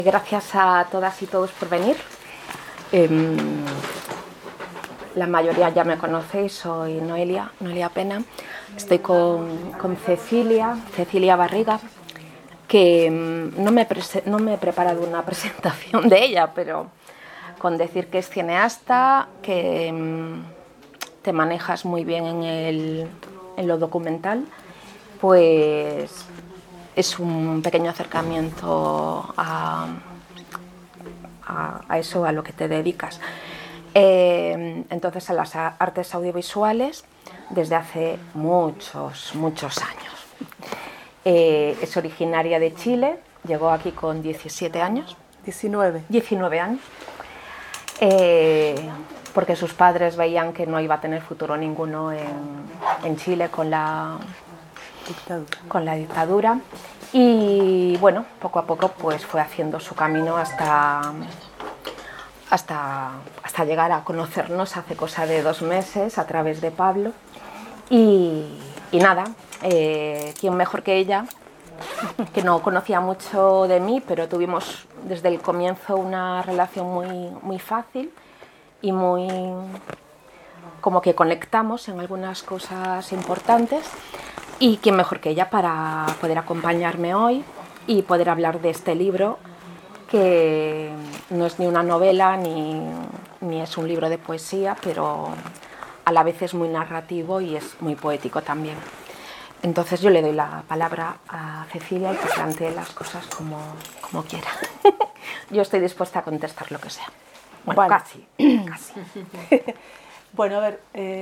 Gracias a todas y todos por venir. La mayoría ya me conocéis, soy Noelia Pena. Estoy con Cecilia Barriga, que no me he preparado una presentación de ella, pero con decir que es cineasta, que te manejas muy bien en lo documental, pues es un pequeño acercamiento a eso, a lo que te dedicas. Entonces, a las artes audiovisuales desde hace muchos años. Es originaria de Chile, llegó aquí con 17 años. 19 años. Porque sus padres veían que no iba a tener futuro ninguno en Chile con la dictadura. Y bueno, poco a poco pues fue haciendo su camino hasta llegar a conocernos hace cosa de 2 meses a través de Pablo. Y nada, quién mejor que ella, que no conocía mucho de mí, pero tuvimos desde el comienzo una relación muy fácil y muy como que conectamos en algunas cosas importantes. Y quién mejor que ella para poder acompañarme hoy y poder hablar de este libro, que no es ni una novela ni es un libro de poesía, pero a la vez es muy narrativo y es muy poético también. Entonces yo le doy la palabra a Cecilia y que plantee las cosas como quiera. Yo estoy dispuesta a contestar lo que sea. Bueno, vale. Casi. Bueno, a ver,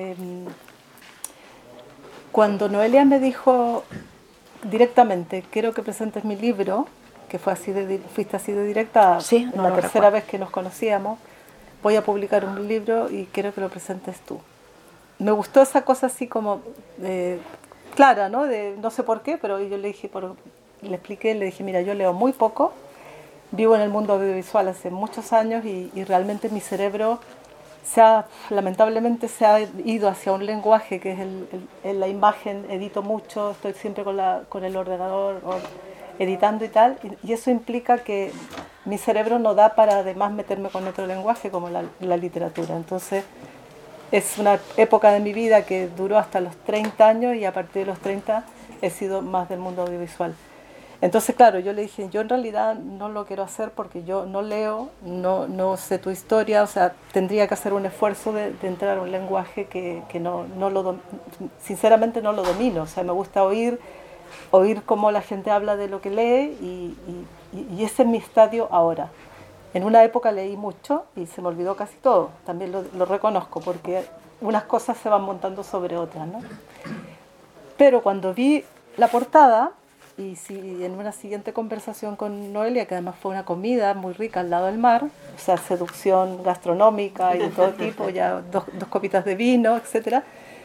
cuando Noelia me dijo directamente, quiero que presentes mi libro, que fuiste así de directa, sí, la tercera vez que nos conocíamos, voy a publicar un libro y quiero que lo presentes tú. Me gustó esa cosa así como clara, ¿no? No sé por qué, pero yo le expliqué, le dije, mira, yo leo muy poco, vivo en el mundo audiovisual hace muchos años y realmente mi cerebro lamentablemente se ha ido hacia un lenguaje que es la imagen, edito mucho, estoy siempre con el ordenador editando y tal, y eso implica que mi cerebro no da para además meterme con otro lenguaje como la literatura. Entonces es una época de mi vida que duró hasta los 30 años y a partir de los 30 he sido más del mundo audiovisual. Entonces, claro, yo le dije, yo en realidad no lo quiero hacer porque yo no leo, no sé tu historia, o sea, tendría que hacer un esfuerzo de entrar a un lenguaje que sinceramente no lo domino. O sea, me gusta oír cómo la gente habla de lo que lee y ese es mi estadio ahora. En una época leí mucho y se me olvidó casi todo, también lo reconozco, porque unas cosas se van montando sobre otras, ¿no? Pero cuando vi la portada, y en una siguiente conversación con Noelia, que además fue una comida muy rica al lado del mar, o sea, seducción gastronómica y de todo tipo, ya dos copitas de vino, etc.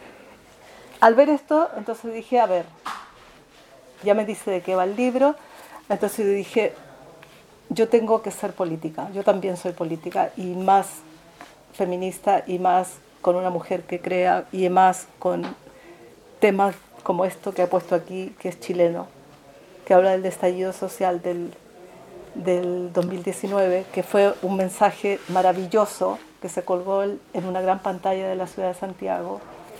Al ver esto, entonces dije, a ver, ya me dice de qué va el libro, entonces dije, yo tengo que ser política, yo también soy política, y más feminista, y más con una mujer que crea, y más con temas como esto que he puesto aquí, que es chileno, que habla del estallido social del 2019, que fue un mensaje maravilloso que se colgó en una gran pantalla de la ciudad de Santiago.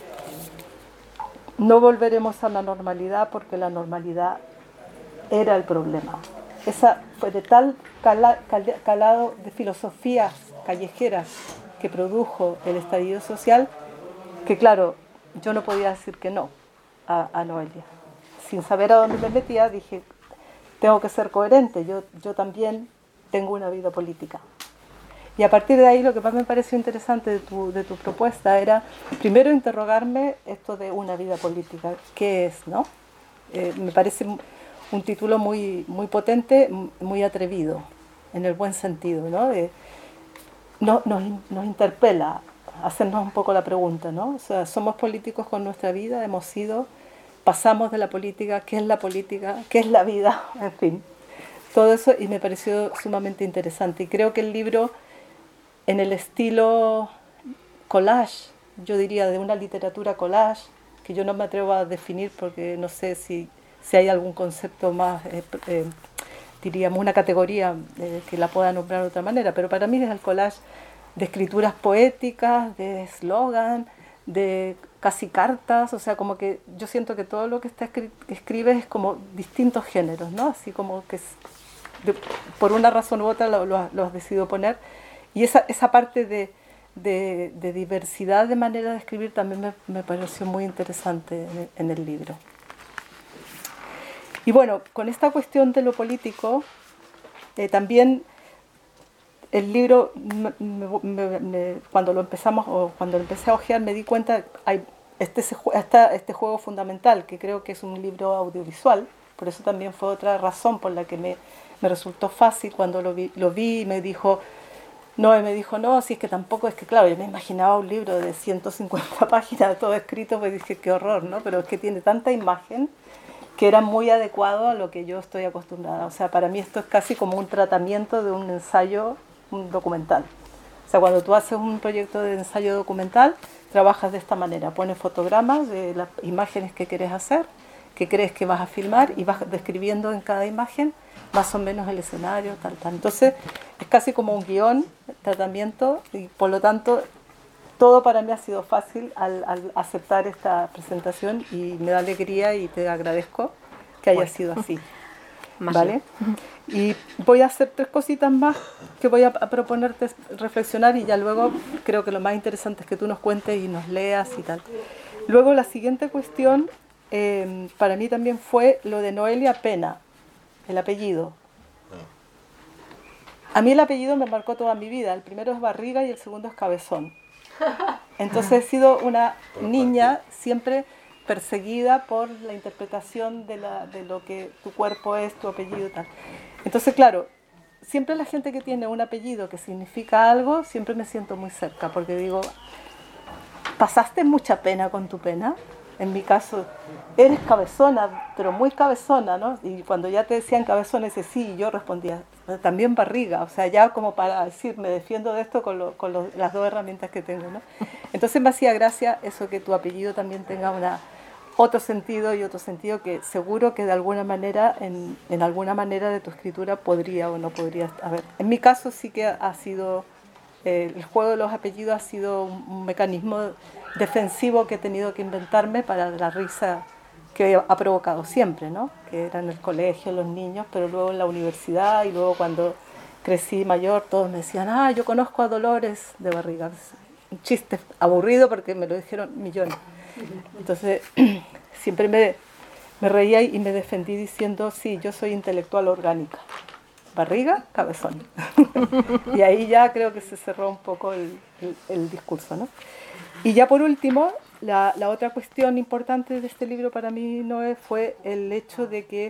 No volveremos a la normalidad porque la normalidad era el problema. Esa fue de tal calado de filosofías callejeras que produjo el estallido social que, claro, yo no podía decir que no a Noelia. Sin saber a dónde me metía, dije, tengo que ser coherente, yo también tengo una vida política. Y a partir de ahí lo que más me pareció interesante de tu propuesta era, primero, interrogarme esto de una vida política, ¿qué es, no? Me parece un título muy potente, muy atrevido, en el buen sentido, ¿no? Nos interpela a hacernos un poco la pregunta, ¿no? O sea, somos políticos con nuestra vida, pasamos de la política, ¿qué es la vida? En fin, todo eso, y me pareció sumamente interesante. Y creo que el libro, en el estilo collage, yo diría de una literatura collage, que yo no me atrevo a definir porque no sé si hay algún concepto más diríamos, una categoría que la pueda nombrar de otra manera, pero para mí es el collage de escrituras poéticas, de eslogan, de casi cartas, o sea, como que yo siento que todo lo que escribes es como distintos géneros, ¿no? Así como que por una razón u otra lo has decidido poner. Y esa parte de diversidad de manera de escribir también me pareció muy interesante en el libro. Y bueno, con esta cuestión de lo político, también el libro, cuando lo empezamos, o cuando lo empecé a hojear, me di cuenta que hay este juego fundamental, que creo que es un libro audiovisual. Por eso también fue otra razón por la que me resultó fácil cuando lo vi y me dijo, no, si es que tampoco, es que claro, yo me imaginaba un libro de 150 páginas, todo escrito, pues dije, qué horror, ¿no? Pero es que tiene tanta imagen que era muy adecuado a lo que yo estoy acostumbrada. O sea, para mí esto es casi como un tratamiento de un ensayo, un documental. O sea, cuando tú haces un proyecto de ensayo documental, trabajas de esta manera, pones fotogramas de las imágenes que quieres hacer, que crees que vas a filmar, y vas describiendo en cada imagen más o menos el escenario, tal. Entonces, es casi como un guión, tratamiento, y por lo tanto, todo para mí ha sido fácil al aceptar esta presentación, y me da alegría y te agradezco que haya sido así. ¿Vale? Y voy a hacer 3 cositas más que voy a proponerte reflexionar, y ya luego creo que lo más interesante es que tú nos cuentes y nos leas y tal. Luego la siguiente cuestión para mí también fue lo de Noelia Pena, el apellido. A mí el apellido me marcó toda mi vida. El primero es Barriga y el segundo es Cabezón. Entonces he sido una niña siempre perseguida por la interpretación de lo que tu cuerpo es, tu apellido y tal. Entonces, claro, siempre la gente que tiene un apellido que significa algo, siempre me siento muy cerca, porque digo, ¿pasaste mucha pena con tu pena? En mi caso, eres cabezona, pero muy cabezona, ¿no? Y cuando ya te decían cabezona, ese sí, yo respondía, también Barriga, o sea, ya como para decir, me defiendo de esto con las 2 herramientas que tengo, ¿no? Entonces me hacía gracia eso, que tu apellido también tenga otro sentido, y otro sentido que seguro que de alguna manera, en alguna manera de tu escritura podría o no podría haber. En mi caso sí que ha sido, el juego de los apellidos ha sido un mecanismo defensivo que he tenido que inventarme para la risa que ha provocado siempre, ¿no? Que era en el colegio, los niños, pero luego en la universidad, y luego cuando crecí mayor, todos me decían, yo conozco a Dolores de Barriga. Un chiste aburrido porque me lo dijeron millones. Entonces, siempre me reía y me defendí diciendo, sí, yo soy intelectual orgánica. Barriga, cabezón. Y ahí ya creo que se cerró un poco el discurso, ¿no? Y ya por último, la otra cuestión importante de este libro para mí, Noé, fue el hecho de que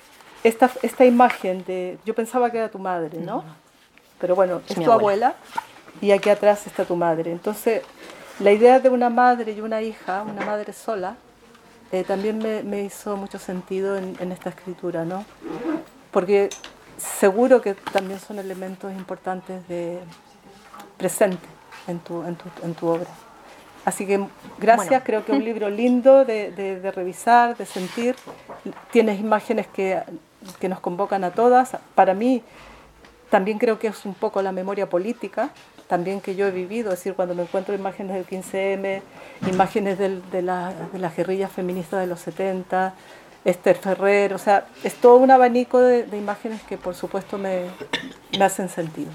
esta imagen yo pensaba que era tu madre, ¿no? Pero bueno, es tu abuela, y aquí atrás está tu madre. Entonces, la idea de una madre y una hija, una madre sola, también me hizo mucho sentido en esta escritura, ¿no? Porque seguro que también son elementos importantes de presente en tu obra. Así que gracias, bueno. Creo que es un libro lindo de revisar, de sentir. Tienes imágenes que nos convocan a todas. Para mí también creo que es un poco la memoria política, también que yo he vivido, es decir, cuando me encuentro imágenes del 15M, imágenes de las guerrillas feministas de los 70, Esther Ferrer, o sea, es todo un abanico de imágenes que por supuesto me hacen sentido.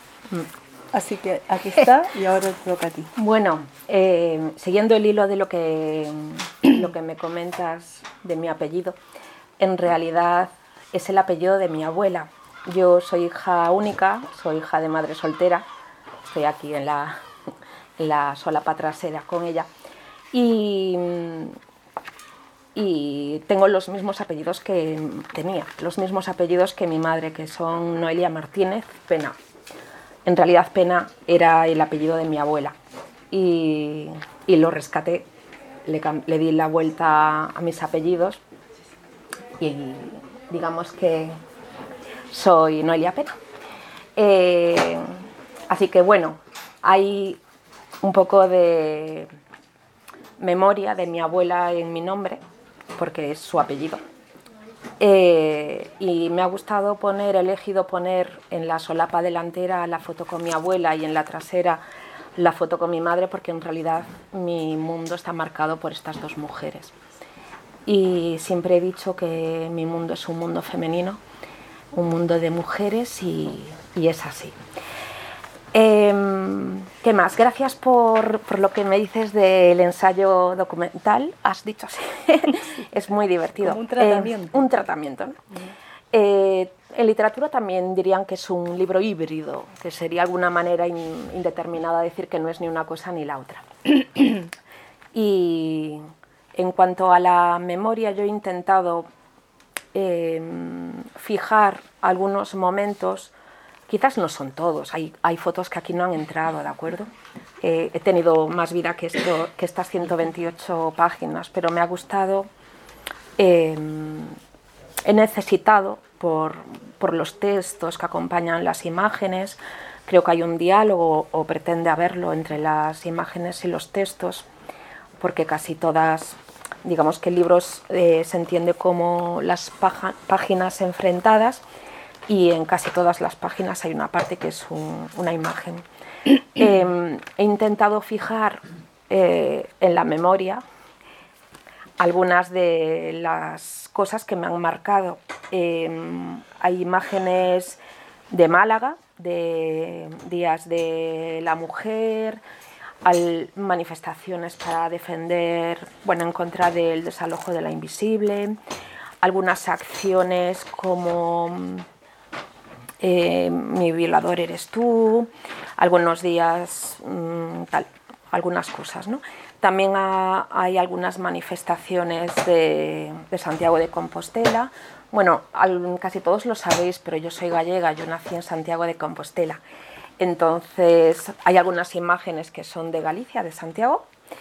Así que aquí está, y ahora te toca a ti. Bueno, siguiendo el hilo de lo que me comentas de mi apellido, en realidad es el apellido de mi abuela. Yo soy hija única, soy hija de madre soltera, estoy aquí en la solapa trasera con ella, y tengo los mismos apellidos que tenía, los mismos apellidos que mi madre, que son Noelia Martínez Pena. En realidad Pena era el apellido de mi abuela, y lo rescaté, le di la vuelta a mis apellidos, y digamos que soy Noelia Pena. Así que bueno, hay un poco de memoria de mi abuela en mi nombre, porque es su apellido. Y me ha gustado he elegido poner en la solapa delantera la foto con mi abuela y en la trasera la foto con mi madre, porque en realidad mi mundo está marcado por estas dos mujeres. Y siempre he dicho que mi mundo es un mundo femenino, un mundo de mujeres, y es así. ¿Qué más? Gracias por lo que me dices del ensayo documental. Has dicho así. Es muy divertido. Como un tratamiento. Un tratamiento, ¿no? En literatura también dirían que es un libro híbrido, que sería alguna manera indeterminada de decir que no es ni una cosa ni la otra. Y en cuanto a la memoria, yo he intentado fijar algunos momentos. Quizás no son todos, hay fotos que aquí no han entrado, ¿de acuerdo? He tenido más vida que estas 128 páginas, pero me ha gustado, he necesitado, por los textos que acompañan las imágenes, creo que hay un diálogo, o pretende haberlo, entre las imágenes y los textos, porque casi todas, digamos que el libro se entiende como las páginas enfrentadas, y en casi todas las páginas hay una parte que es una imagen. He intentado fijar en la memoria algunas de las cosas que me han marcado. Hay imágenes de Málaga, de días de la mujer, manifestaciones para defender, en contra del desalojo de la invisible, algunas acciones como mi violador eres tú, algunos días, algunas cosas, ¿no? También hay algunas manifestaciones de Santiago de Compostela. Bueno, casi todos lo sabéis, pero yo soy gallega, yo nací en Santiago de Compostela. Entonces, hay algunas imágenes que son de Galicia, de Santiago,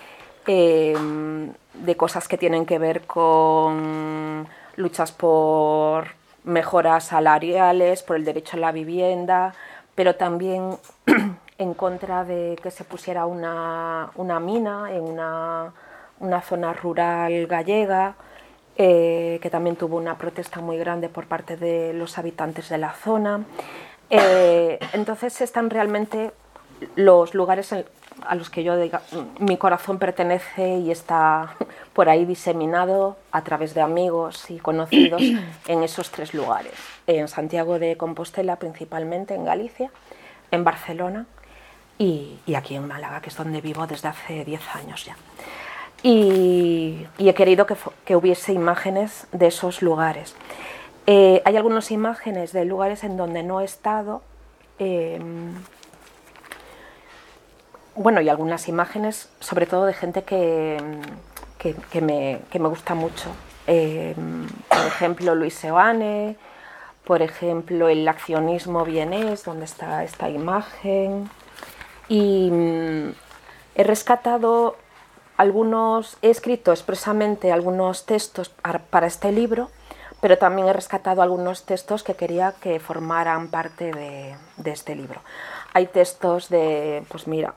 de cosas que tienen que ver con luchas por mejoras salariales, por el derecho a la vivienda, pero también en contra de que se pusiera una mina en una zona rural gallega, que también tuvo una protesta muy grande por parte de los habitantes de la zona. Entonces están realmente los lugares a los que mi corazón pertenece, y está por ahí diseminado a través de amigos y conocidos en esos tres lugares: en Santiago de Compostela principalmente, en Galicia, en Barcelona y aquí en Málaga, que es donde vivo desde hace 10 años ya. Y he querido que hubiese imágenes de esos lugares. Hay algunas imágenes de lugares en donde no he estado, y algunas imágenes sobre todo de gente que me gusta mucho. Por ejemplo, Luis Seoane, por ejemplo, el accionismo vienés, donde está esta imagen. Y he rescatado he escrito expresamente algunos textos para este libro, pero también he rescatado algunos textos que quería que formaran parte de este libro. Hay textos del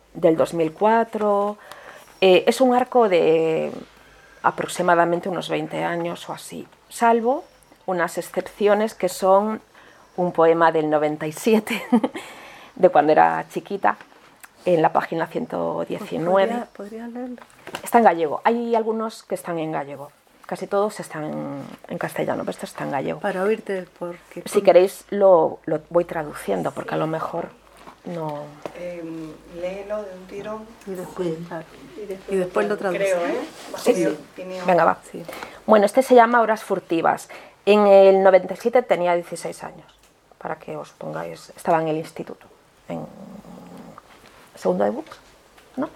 2004, es un arco de aproximadamente unos 20 años o así, salvo unas excepciones que son un poema del 97, de cuando era chiquita, en la página 119. ¿Podría leerlo? Está en gallego, hay algunos que están en gallego. Casi todos están en castellano, pero esto está en gallego. Para oírte, porque... Si queréis lo voy traduciendo, porque a lo mejor no... Léelo de un tirón. Y después lo traduces. Creo, ¿eh? Sí. Venga, va. Sí. Bueno, este se llama Horas furtivas. En el 97 tenía 16 años, para que os pongáis... Estaba en el instituto, en segundo de BUP, ¿no?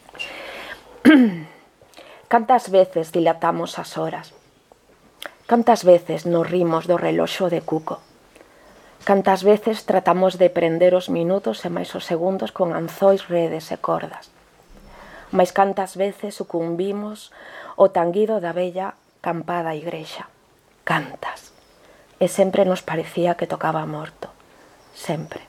Cantas veces dilatamos as horas, cantas veces nos rimos do reloxo de cuco, cantas veces tratamos de prender os minutos e máis os segundos con anzóis, redes e cordas, mais cantas veces sucumbimos ao tanguido da bella campada igrexa. Cantas, e sempre nos parecía que tocaba morto, sempre.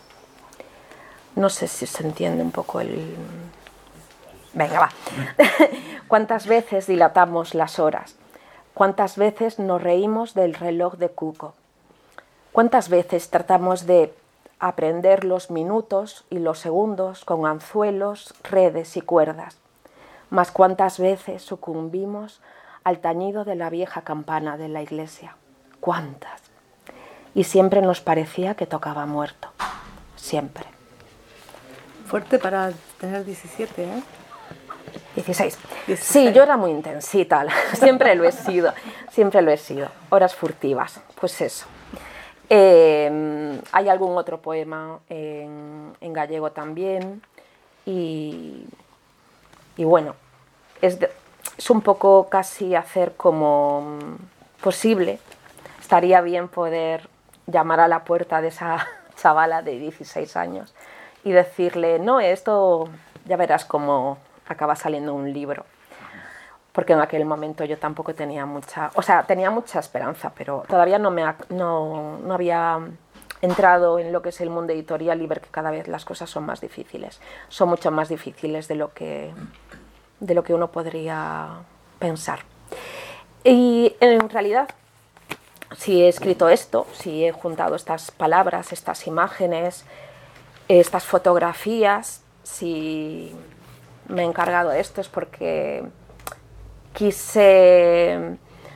No sé si se entiende un poco el... Venga, va. ¿Cuántas veces dilatamos las horas? ¿Cuántas veces nos reímos del reloj de Cuco? ¿Cuántas veces tratamos de aprender los minutos y los segundos con anzuelos, redes y cuerdas? Mas cuántas veces sucumbimos al tañido de la vieja campana de la iglesia. ¿Cuántas? Y siempre nos parecía que tocaba muerto. Siempre. Fuerte para tener 17, ¿eh? 16. Sí, yo era muy intensita, siempre lo he sido, siempre lo he sido. Horas furtivas, pues eso. Hay algún otro poema en gallego también y bueno, es un poco casi hacer como posible. Estaría bien poder llamar a la puerta de esa chavala de 16 años y decirle, no, esto ya verás cómo acaba saliendo un libro. Porque en aquel momento yo tampoco tenía mucha... O sea, tenía mucha esperanza, pero todavía no había entrado en lo que es el mundo editorial y ver que cada vez las cosas son más difíciles. Son mucho más difíciles de lo que uno podría pensar. Y en realidad, si he escrito esto, si he juntado estas palabras, estas imágenes, estas fotografías, si me he encargado de esto es porque quise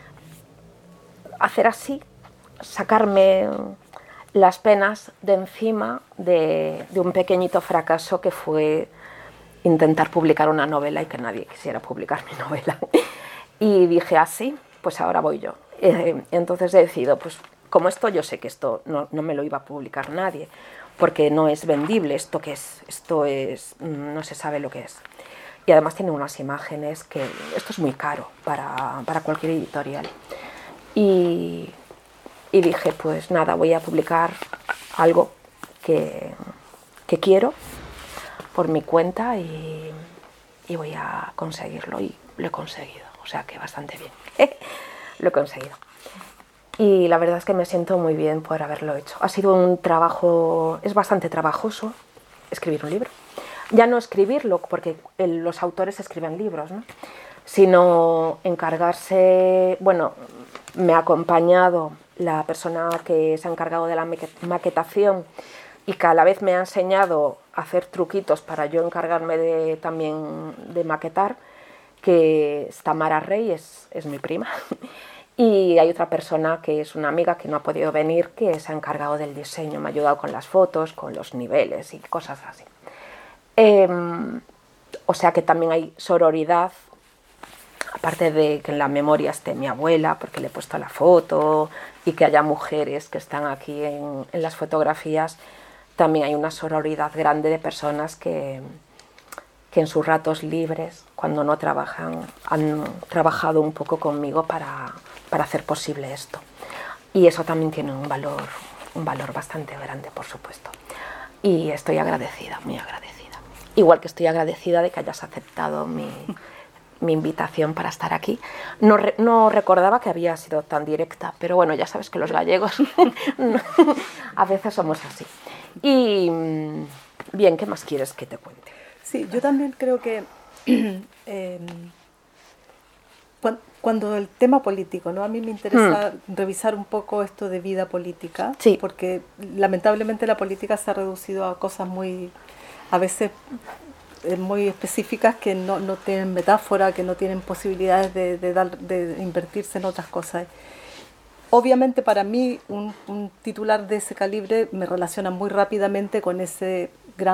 hacer así, sacarme las penas de encima de un pequeñito fracaso que fue intentar publicar una novela y que nadie quisiera publicar mi novela. Y dije así, pues ahora voy yo. Entonces he decidido, pues como esto yo sé que esto no me lo iba a publicar nadie, porque no es vendible, ¿esto qué es? Esto es, no se sabe lo que es. Y además tiene unas imágenes que esto es muy caro para cualquier editorial. Y dije, pues nada, voy a publicar algo que quiero por mi cuenta y voy a conseguirlo. Y lo he conseguido, o sea que bastante bien. Lo he conseguido. Y la verdad es que me siento muy bien por haberlo hecho. Ha sido un trabajo, es bastante trabajoso escribir un libro. Ya no escribirlo, porque los autores escriben libros, ¿no? Sino encargarse, bueno, me ha acompañado la persona que se ha encargado de la maquetación y que a la vez me ha enseñado a hacer truquitos para yo encargarme también de maquetar, que es Tamara Rey, es mi prima. Y hay otra persona que es una amiga que no ha podido venir, que se ha encargado del diseño, me ha ayudado con las fotos, con los niveles y cosas así. O sea que también hay sororidad, aparte de que en la memoria esté mi abuela, porque le he puesto la foto, y que haya mujeres que están aquí en las fotografías, también hay una sororidad grande de personas que en sus ratos libres, cuando no trabajan, han trabajado un poco conmigo para hacer posible esto. Y eso también tiene un valor bastante grande, por supuesto. Y estoy agradecida, muy agradecida. Igual que estoy agradecida de que hayas aceptado mi invitación para estar aquí. No recordaba que había sido tan directa, pero bueno, ya sabes que los gallegos a veces somos así. Y bien, ¿qué más quieres que te cuente? Sí, yo también creo que cuando el tema político, ¿no? A mí me interesa revisar un poco esto de vida política, sí, porque lamentablemente la política se ha reducido a cosas a veces muy específicas que no tienen metáfora, que no tienen posibilidades de invertirse en otras cosas. Obviamente para mí un titular de ese calibre me relaciona muy rápidamente con ese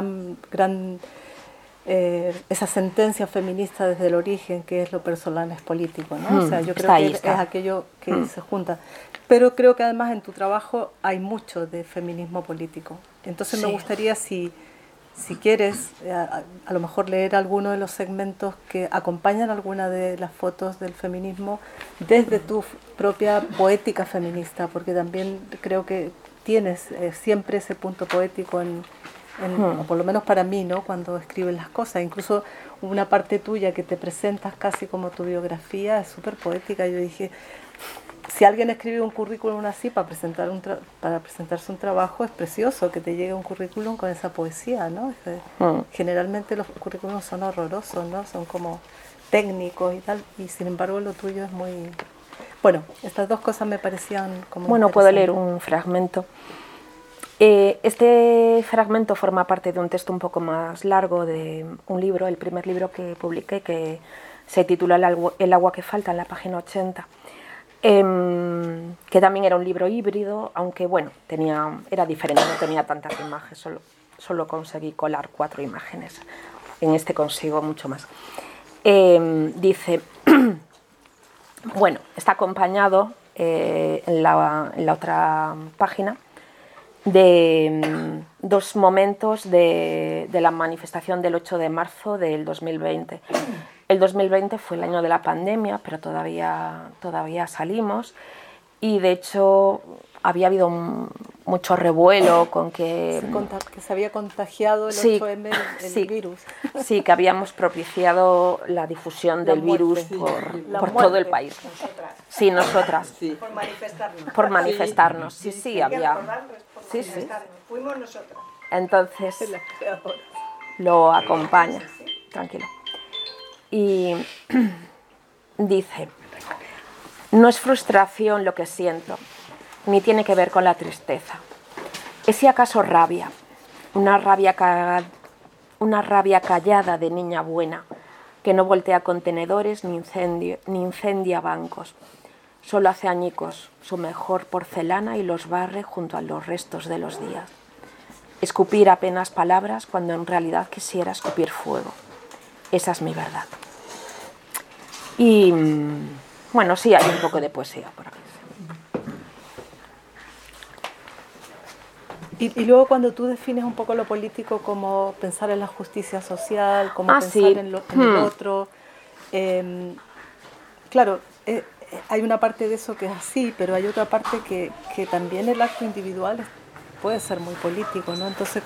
esa sentencia feminista desde el origen, que es lo personal es político, ¿no? O sea, yo creo que es aquello que se junta. Pero creo que además en tu trabajo hay mucho de feminismo político. Entonces me gustaría, si quieres, a lo mejor leer alguno de los segmentos que acompañan alguna de las fotos del feminismo desde tu propia poética feminista, porque también creo que tienes siempre ese punto poético o por lo menos para mí, ¿no? Cuando escribes las cosas. Incluso una parte tuya que te presentas casi como tu biografía es súper poética. Yo dije, si alguien escribe un currículum así para presentarse un trabajo, es precioso que te llegue un currículum con esa poesía, ¿no? Generalmente los currículums son horrorosos, ¿no? Son como técnicos y tal, y sin embargo lo tuyo es muy, Bueno, estas dos cosas me parecían como Bueno, puedo leer un fragmento. Este fragmento forma parte de un texto un poco más largo de un libro, el primer libro que publiqué, que se titula El agua que falta, en la página 80, que también era un libro híbrido, aunque bueno, era diferente, no tenía tantas imágenes, solo conseguí colar 4 imágenes. En este consigo mucho más. Dice, bueno, está acompañado en la otra página de 2 momentos de la manifestación del 8 de marzo del 2020. El 2020 fue el año de la pandemia, pero todavía salimos, y de hecho había habido mucho revuelo con que se había contagiado el 8M, el virus. Sí, que habíamos propiciado la difusión del virus por todo el país. Nosotras. Sí, nosotras. Sí. Por manifestarnos. Por manifestarnos, sí, había. Sí. Fuimos nosotras. Entonces lo acompaña, tranquilo. Y dice, no es frustración lo que siento, ni tiene que ver con la tristeza. ¿Es si acaso rabia? Una rabia callada de niña buena, que no voltea contenedores ni incendia bancos. Solo hace añicos su mejor porcelana y los barre junto a los restos de los días. Escupir apenas palabras cuando en realidad quisiera escupir fuego. Esa es mi verdad. Y bueno, sí, hay un poco de poesía por aquí. Y luego cuando tú defines un poco lo político como pensar en la justicia social, como pensar en el otro, claro, hay una parte de eso que es así, pero hay otra parte que también el acto individual puede ser muy político, ¿no? Entonces,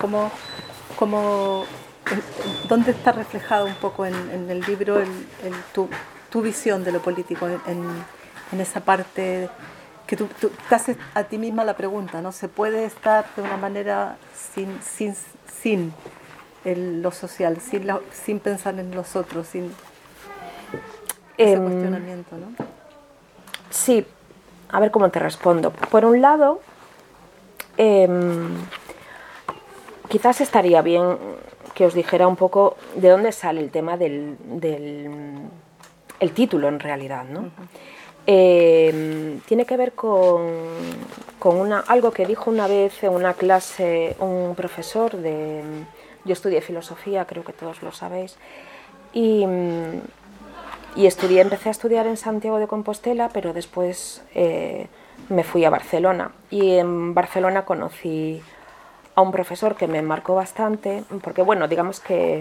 ¿dónde está reflejado un poco en el libro tu visión de lo político en esa parte que tú te haces a ti misma la pregunta, ¿no? ¿Se puede estar de una manera sin lo social, sin pensar en los otros, sin ese cuestionamiento, ¿no? Sí, a ver cómo te respondo. Por un lado, quizás estaría bien que os dijera un poco de dónde sale el tema del el título en realidad, ¿no? Tiene que ver con algo que dijo una vez en una clase un profesor yo estudié filosofía, creo que todos lo sabéis, y empecé a estudiar en Santiago de Compostela, pero después me fui a Barcelona, y en Barcelona conocí a un profesor que me marcó bastante, porque bueno, digamos que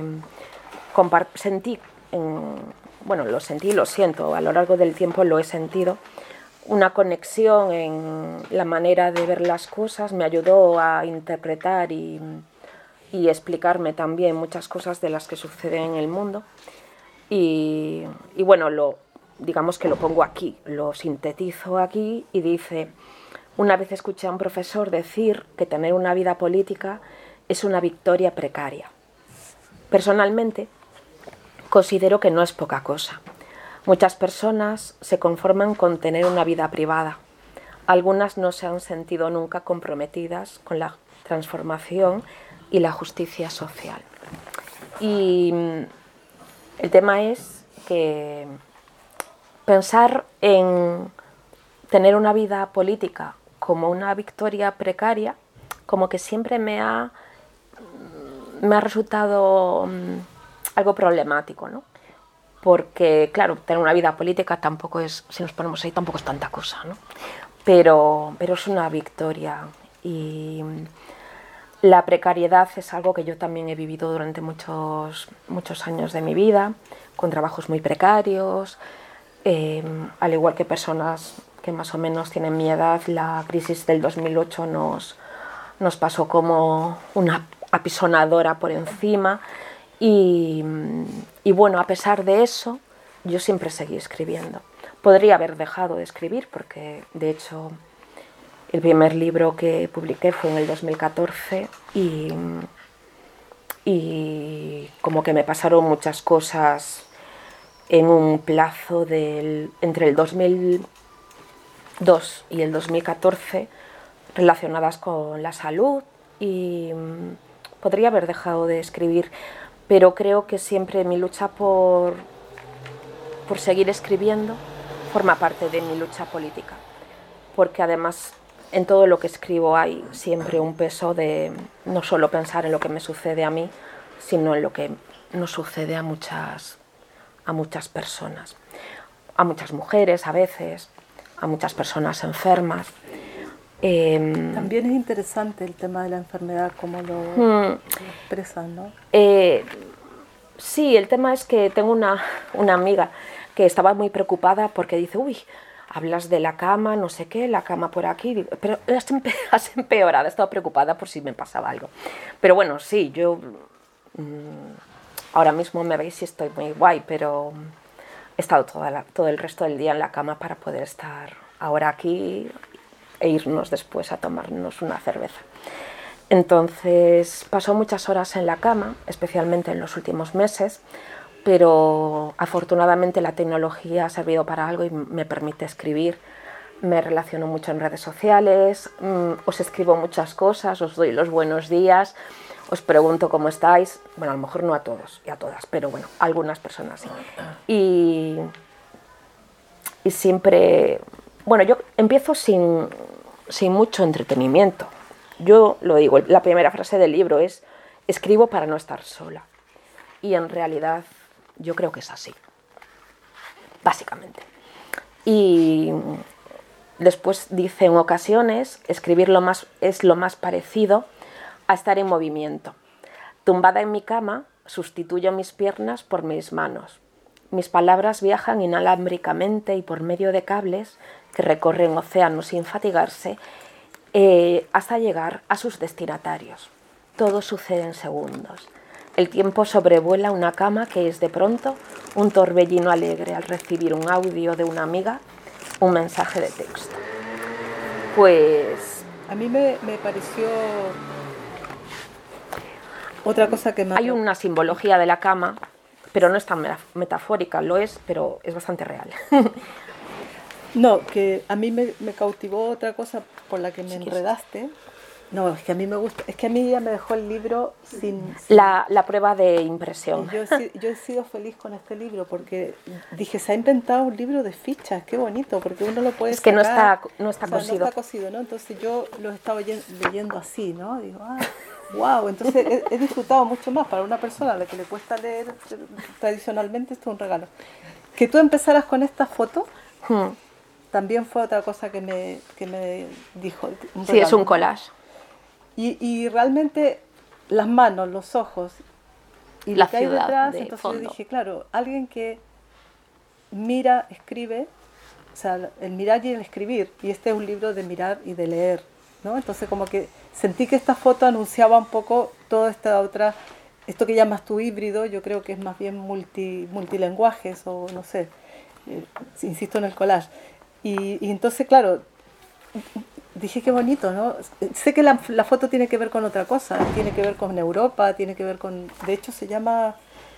lo sentí y lo siento, a lo largo del tiempo lo he sentido, una conexión en la manera de ver las cosas, me ayudó a interpretar y explicarme también muchas cosas de las que suceden en el mundo, y bueno, digamos que lo pongo aquí, lo sintetizo aquí, y dice: una vez escuché a un profesor decir que tener una vida política es una victoria precaria. Personalmente, considero que no es poca cosa. Muchas personas se conforman con tener una vida privada. Algunas no se han sentido nunca comprometidas con la transformación y la justicia social. Y el tema es que pensar en tener una vida política como una victoria precaria, como que siempre me ha resultado algo problemático, ¿no? Porque, claro, tener una vida política tampoco es, si nos ponemos ahí, tampoco es tanta cosa, ¿no? Pero es una victoria, y la precariedad es algo que yo también he vivido durante muchos años de mi vida, con trabajos muy precarios, al igual que personas que más o menos tienen mi edad. La crisis del 2008 nos pasó como una apisonadora por encima, y bueno, a pesar de eso, yo siempre seguí escribiendo. Podría haber dejado de escribir, porque de hecho el primer libro que publiqué fue en el 2014, y como que me pasaron muchas cosas en un plazo entre el 2000 2 y el 2014 relacionadas con la salud y podría haber dejado de escribir, pero creo que siempre mi lucha por seguir escribiendo forma parte de mi lucha política, porque además en todo lo que escribo hay siempre un peso de no solo pensar en lo que me sucede a mí, sino en lo que nos sucede a muchas personas, a muchas mujeres a veces, a muchas personas enfermas. También es interesante el tema de la enfermedad, cómo lo expresan, ¿no? Sí, el tema es que tengo una amiga que estaba muy preocupada porque dice, uy, hablas de la cama, no sé qué, la cama por aquí, digo, pero has empeorado, he estado preocupada por si me pasaba algo. Pero bueno, sí, yo ahora mismo me veis y estoy muy guay, pero he estado todo el resto del día en la cama para poder estar ahora aquí e irnos después a tomarnos una cerveza. Entonces paso muchas horas en la cama, especialmente en los últimos meses, pero afortunadamente la tecnología ha servido para algo y me permite escribir. Me relaciono mucho en redes sociales, os escribo muchas cosas, os doy los buenos días, os pregunto cómo estáis. Bueno, a lo mejor no a todos y a todas, pero bueno, a algunas personas sí. Y siempre, bueno, yo empiezo sin mucho entretenimiento. Yo lo digo, la primera frase del libro es: escribo para no estar sola. Y en realidad yo creo que es así, básicamente. Y después dice, en ocasiones, escribir es lo más parecido a estar en movimiento. Tumbada en mi cama, sustituyo mis piernas por mis manos. Mis palabras viajan inalámbricamente y por medio de cables que recorren océanos sin fatigarse, hasta llegar a sus destinatarios. Todo sucede en segundos. El tiempo sobrevuela una cama que es de pronto un torbellino alegre al recibir un audio de una amiga, un mensaje de texto. Pues a mí me pareció otra cosa que me... Hay una simbología de la cama, pero no es tan metafórica, lo es, pero es bastante real. No, que a mí me cautivó otra cosa por la que me enredaste. No, es que a mí me gusta, es que a mí ya me dejó el libro sin... La prueba de impresión. Yo he sido feliz con este libro porque dije, se ha inventado un libro de fichas, qué bonito, porque uno lo puede que sacar, no está o sea, cosido. No está cosido, ¿no? Entonces yo lo he estado leyendo así, ¿no? Digo, wow, entonces he disfrutado mucho más. Para una persona a la que le cuesta leer tradicionalmente, esto es un regalo. Que tú empezaras con esta foto... También fue otra cosa que me dijo. Sí, es un collage. Y realmente las manos, los ojos y la lo que hay ciudad detrás, de entonces fondo. yo dije, claro, alguien que mira, escribe, o sea, el mirar y el escribir, y este es un libro de mirar y de leer, ¿no? Entonces como que sentí que esta foto anunciaba un poco toda esta otra, esto que llamas tú híbrido, yo creo que es más bien multilenguajes o no sé, insisto en el collage. Y entonces, claro, dije qué bonito, ¿no? Sé que la foto tiene que ver con otra cosa, tiene que ver con Europa, tiene que ver con... De hecho, se llama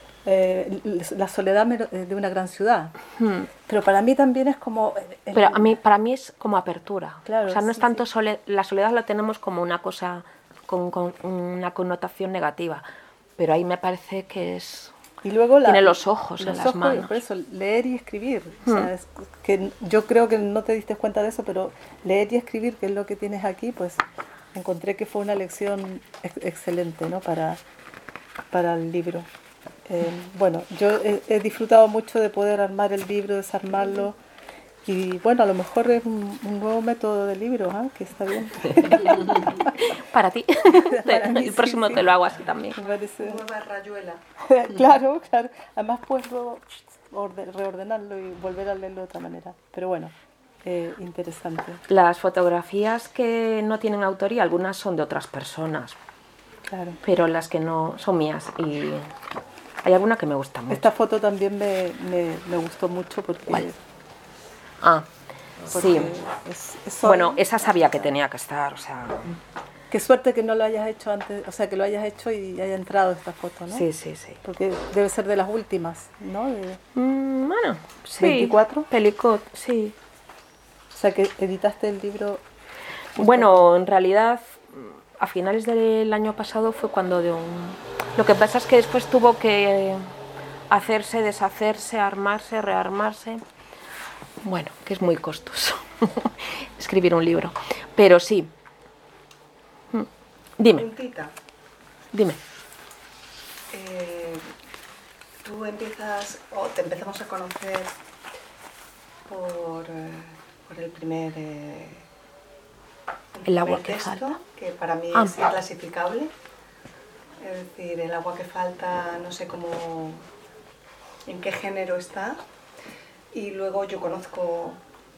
La soledad de una gran ciudad. Pero para mí también es como... Pero para mí es como apertura. Claro, o sea, no es tanto sí. La soledad la tenemos como una cosa con una connotación negativa, pero ahí me parece que es... Y luego tiene los ojos en las manos. Por eso, leer y escribir. O sea, es que yo creo que no te diste cuenta de eso, pero leer y escribir, que es lo que tienes aquí, pues encontré que fue una lección excelente, ¿no? para el libro. Bueno, yo he disfrutado mucho de poder armar el libro, desarmarlo. Y bueno, a lo mejor es un nuevo método de libro, ¿eh? Que está bien. Para ti. Para mí, el próximo sí. te lo hago así también. Me parece... Nueva rayuela. Claro. Además puedo reordenarlo y volver a leerlo de otra manera. Pero bueno, interesante. Las fotografías que no tienen autoría, algunas son de otras personas. Claro. Pero las que no son mías. Y hay alguna que me gusta mucho. Esta foto también me gustó mucho porque... ¿Cuál? Sí. Bueno, esa sabía que tenía que estar, o sea... Qué suerte que no lo hayas hecho antes, o sea, que lo hayas hecho y haya entrado esta foto, ¿no? Sí. Porque debe ser de las últimas, ¿no? Bueno, sí. ¿24? Pelicot, sí. O sea, que editaste el libro... Bueno, en realidad, a finales del año pasado fue cuando Lo que pasa es que después tuvo que hacerse, deshacerse, armarse, rearmarse. Bueno, que es muy costoso escribir un libro. Pero sí. Dime. Puntita. Dime. Tú empiezas, o te empezamos a conocer por el primer... El agua que texto, falta. que para mí es inclasificable. Es decir, el agua que falta, no sé cómo, en qué género está. Y luego yo conozco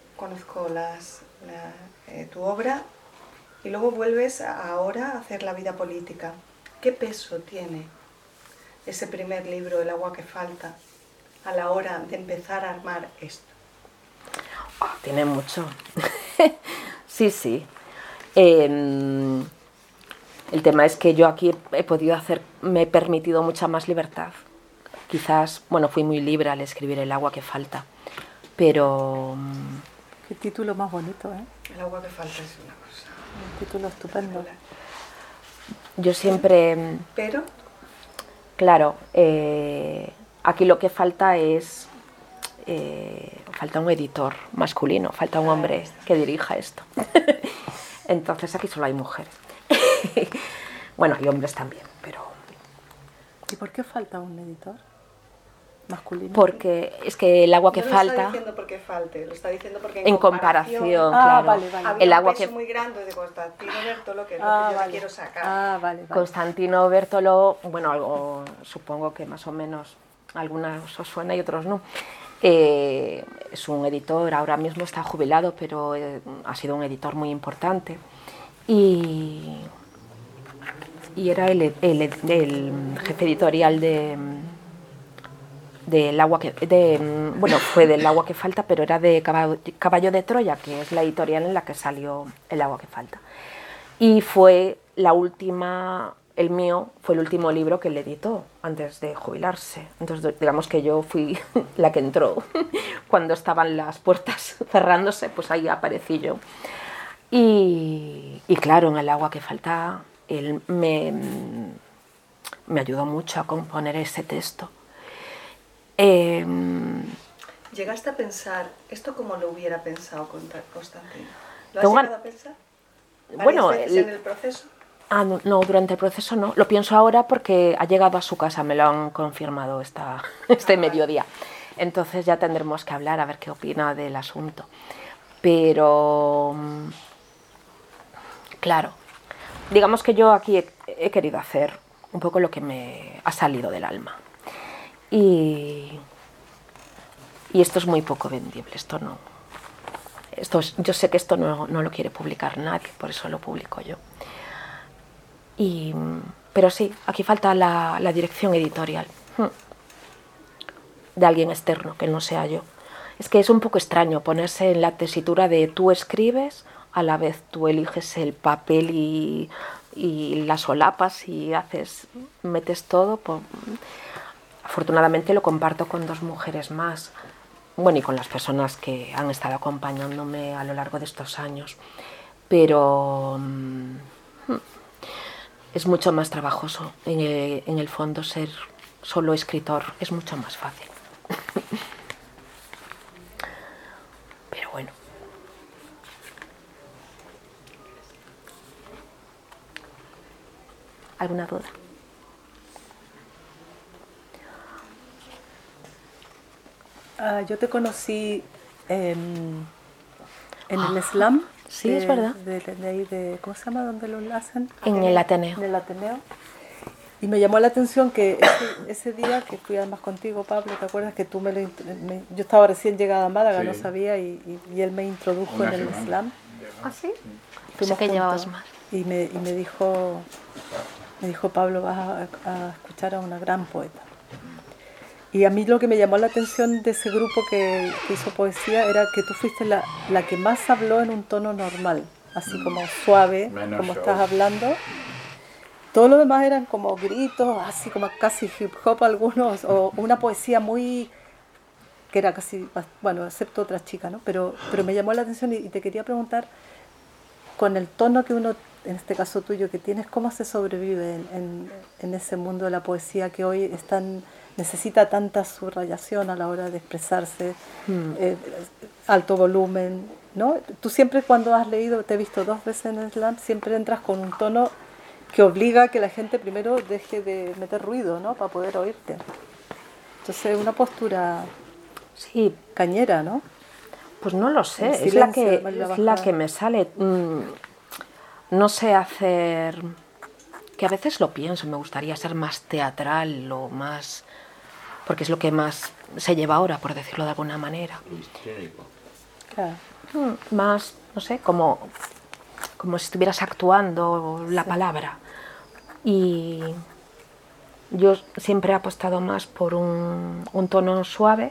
tu obra y luego vuelves ahora a hacer la vida política. ¿Qué peso tiene ese primer libro, El agua que falta, a la hora de empezar a armar esto? Oh, tiene mucho. Sí, sí. El tema es que yo aquí me he permitido mucha más libertad. Quizás, bueno, fui muy libre al escribir El agua que falta, pero... Qué título más bonito, ¿eh? El agua que falta es una cosa... Un título estupendo. Yo siempre... Pero... Claro, aquí lo que falta es... falta un editor masculino, falta un hombre que dirija esto. Entonces aquí solo hay mujeres. Bueno, hay hombres también, pero... ¿Y por qué falta un editor masculino? Porque es que el agua que no falta... No está diciendo porque falte, lo está diciendo porque en comparación, claro. Vale. Había el agua un peso que... muy grande de Constantino Bertolo, que es lo que yo quiero sacar. Vale. Constantino Bertolo, bueno, algo supongo que más o menos algunos os suena y otros no. Es un editor, ahora mismo está jubilado, pero ha sido un editor muy importante. Y era el jefe editorial del agua que... bueno, fue del Agua que falta, pero era de Caballo de Troya, que es la editorial en la que salió El agua que falta. Y fue el mío fue el último libro que él editó antes de jubilarse. Entonces, digamos que yo fui la que entró cuando estaban las puertas cerrándose, pues ahí aparecí yo. Y claro, en El agua que falta, él me ayudó mucho a componer ese texto. ¿Llegaste a pensar esto como lo hubiera pensado Constantino? ¿Lo has llegado a pensar? Bueno, en el proceso. No, durante el proceso no. Lo pienso ahora porque ha llegado a su casa, me lo han confirmado este mediodía. Entonces ya tendremos que hablar a ver qué opina del asunto. Pero, claro, digamos que yo aquí he querido hacer un poco lo que me ha salido del alma. Y esto es muy poco vendible, yo sé que esto no lo quiere publicar nadie, por eso lo publico yo. Pero sí, aquí falta la dirección editorial de alguien externo, que no sea yo. Es que es un poco extraño ponerse en la tesitura de tú escribes, a la vez tú eliges el papel y las solapas y metes todo. Afortunadamente lo comparto con 2 mujeres más, bueno, y con las personas que han estado acompañándome a lo largo de estos años. Pero es mucho más trabajoso. En el fondo, ser solo escritor es mucho más fácil. Pero bueno. ¿Alguna duda? Yo te conocí en el slam. Sí, es verdad. ¿Cómo se llama? ¿Dónde lo hacen? En el Ateneo. En el Ateneo. Y me llamó la atención que ese día que fui además contigo, Pablo, ¿te acuerdas que tú yo estaba recién llegada a Málaga, no sabía, y él me introdujo en el slam? ¿Ah, sí? Fuimos que juntos, llevabas más. Y me dijo, Pablo, vas a escuchar a una gran poeta. Y a mí lo que me llamó la atención de ese grupo que hizo poesía era que tú fuiste la que más habló en un tono normal, así como suave, como estás hablando. Todo lo demás eran como gritos, así como casi hip hop algunos, o una poesía muy que era casi, bueno, excepto otra chica, ¿no? Pero me llamó la atención y te quería preguntar, con el tono que uno, en este caso tuyo, que tienes, ¿cómo se sobrevive en ese mundo de la poesía que hoy necesita tanta subrayación a la hora de expresarse, alto volumen, ¿no? Tú siempre cuando has leído, te he visto 2 veces en el slam, siempre entras con un tono que obliga a que la gente primero deje de meter ruido, ¿no? Para poder oírte. Entonces, una postura Sí, cañera, ¿no? pues no lo sé, es silencio, la que me sale. No sé hacer, que a veces lo pienso, me gustaría ser más teatral o más, porque es lo que más se lleva ahora, por decirlo de alguna manera. Claro. Más, no sé, como si estuvieras actuando la palabra. Y yo siempre he apostado más por un tono suave,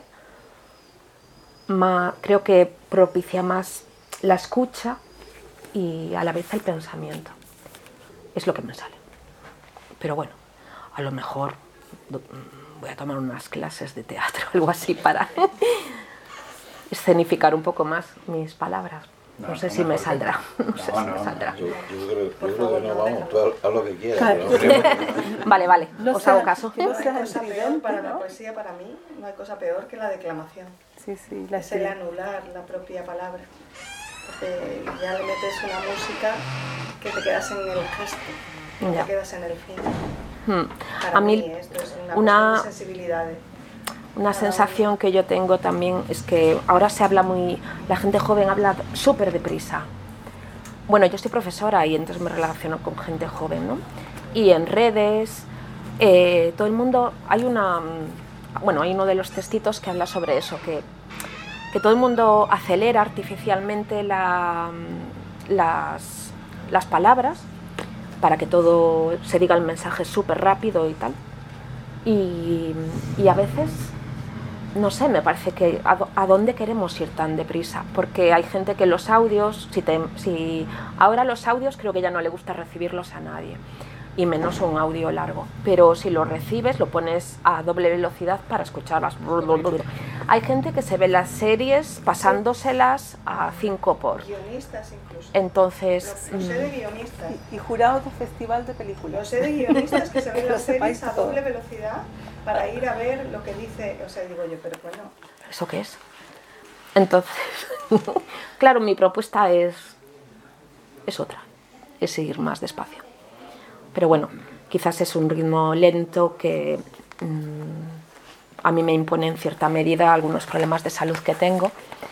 creo que propicia más la escucha y a la vez el pensamiento. Es lo que me sale. Pero bueno, a lo mejor voy a tomar unas clases de teatro, algo así, para escenificar un poco más mis palabras. No sé si me saldrá. No sé si me saldrá. Yo creo que no, vamos, tú haz lo que quieras. Claro. Vale, No os sea- hago caso. que no No hay seas cosa peor estridente, para la ¿no? poesía, para mí, no hay cosa peor que la declamación. Sí, la Es el estrella. anular la propia palabra. Porque ya le metes una música que te quedas en el gesto, no Ya. te quedas en el fin. A mí esto es una una- cuestión de sensibilidades. Una sensación que yo tengo también es que ahora se habla la gente joven habla súper deprisa. Bueno, yo soy profesora y entonces me relaciono con gente joven, ¿no? Y en redes, todo el mundo, hay uno de los textitos que habla sobre eso, que todo el mundo acelera artificialmente las palabras para que todo se diga el mensaje súper rápido y tal. Y a veces, no sé, me parece que a dónde queremos ir tan deprisa, porque hay gente que los audios, ahora los audios creo que ya no le gusta recibirlos a nadie, y menos un audio largo, pero si lo recibes lo pones a doble velocidad para escucharlas. Hay gente que se ve las series pasándoselas a 5 por. Guionistas incluso. Entonces, Lo sé de guionistas. Y jurados de festival de Lo películas. sé de guionistas que se ven Lo las series sepáis a todo. doble velocidad para ir a ver lo que dice. O sea, digo yo, pero bueno, ¿eso qué es? Entonces, claro, mi propuesta es otra, es ir más despacio. Pero bueno, quizás es un ritmo lento que a mí me impone en cierta medida algunos problemas de salud que tengo,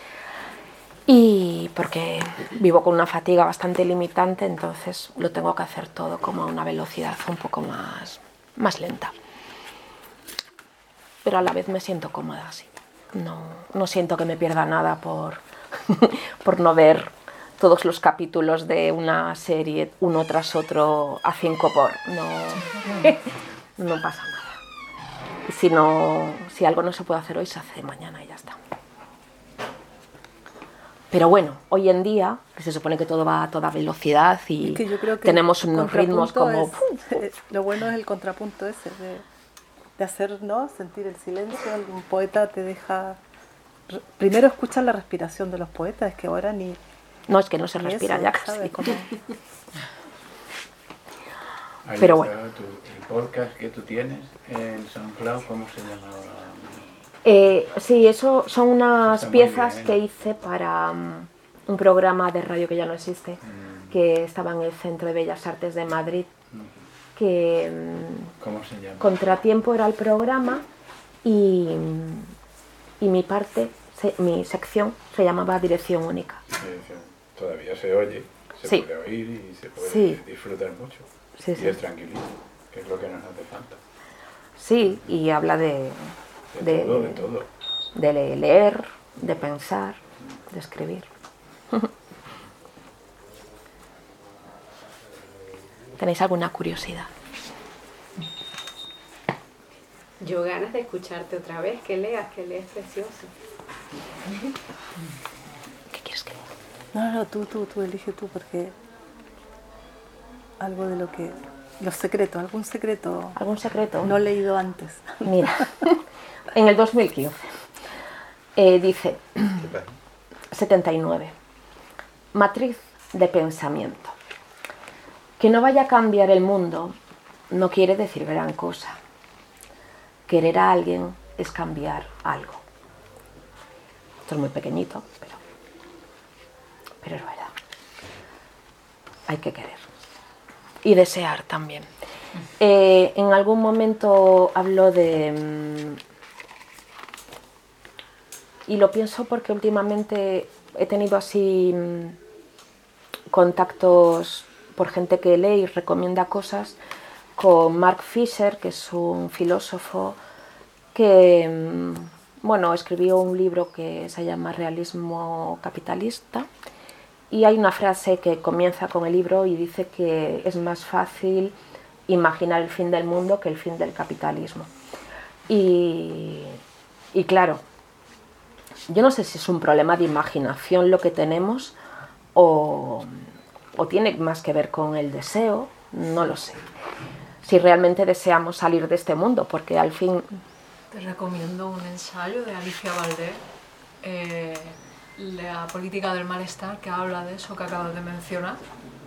y porque vivo con una fatiga bastante limitante, entonces lo tengo que hacer todo como a una velocidad un poco más lenta. Pero a la vez me siento cómoda así. No siento que me pierda nada por no ver todos los capítulos de una serie uno tras otro a 5 por. No pasa nada. Y si algo no se puede hacer hoy, se hace mañana y ya está. Pero bueno, hoy en día, que se supone que todo va a toda velocidad y Es que yo creo que tenemos el unos ritmos como... lo bueno es el contrapunto ese, de hacer, ¿no? Sentir el silencio. Un poeta te deja... Primero escuchar la respiración de los poetas, es que ahora ni... No, es que no se ni respira eso, ya casi. ¿sabes? Como- Ahí Pero está bueno. el podcast que tú tienes en SoundCloud, ¿cómo se llama ahora? Sí, eso son unas Está muy piezas bien. que hice para un programa de radio que ya no existe, que estaba en el Centro de Bellas Artes de Madrid, que ¿Cómo se llama? Contratiempo era el programa y mi sección se llamaba Dirección Única. Todavía se oye, se Sí. puede oír y se puede Sí. disfrutar mucho. Sí, y sí. es tranquilito, que es lo que nos hace falta. Sí, y habla de Todo. de leer, de pensar, de escribir. ¿Tenéis alguna curiosidad? Yo ganas de escucharte otra vez, que leas precioso. ¿Qué quieres que lea? No, tú elige tú, porque algo de lo que... Los secretos, algún secreto ¿Algún secreto? no leído antes. Mira, en el 2015 Dice, 79, matriz de pensamiento. Que no vaya a cambiar el mundo no quiere decir gran cosa. Querer a alguien es cambiar algo. Esto es muy pequeñito, pero es verdad. Hay que querer. Y desear también. En algún momento hablo de... y lo pienso porque últimamente he tenido así contactos por gente que lee y recomienda cosas con Mark Fisher, que es un filósofo que escribió un libro que se llama Realismo capitalista, y hay una frase que comienza con el libro y dice que es más fácil imaginar el fin del mundo que el fin del capitalismo. Y claro, yo no sé si es un problema de imaginación lo que tenemos o tiene más que ver con el deseo, no lo sé. Si realmente deseamos salir de este mundo, porque al fin... Te recomiendo un ensayo de Alicia Valdés, La política del malestar, que habla de eso que acabas de mencionar,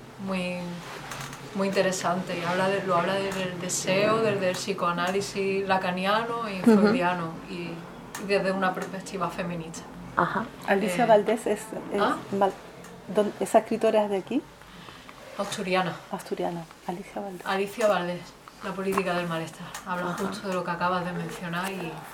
muy interesante, y lo habla desde el deseo, desde el psicoanálisis lacaniano y freudiano, y desde una perspectiva feminista. Ajá. Alicia Valdés ¿esa escritora es de aquí? Asturiana. Alicia Valdés. Alicia Valdés, La política del malestar, habla justo de lo que acabas de mencionar.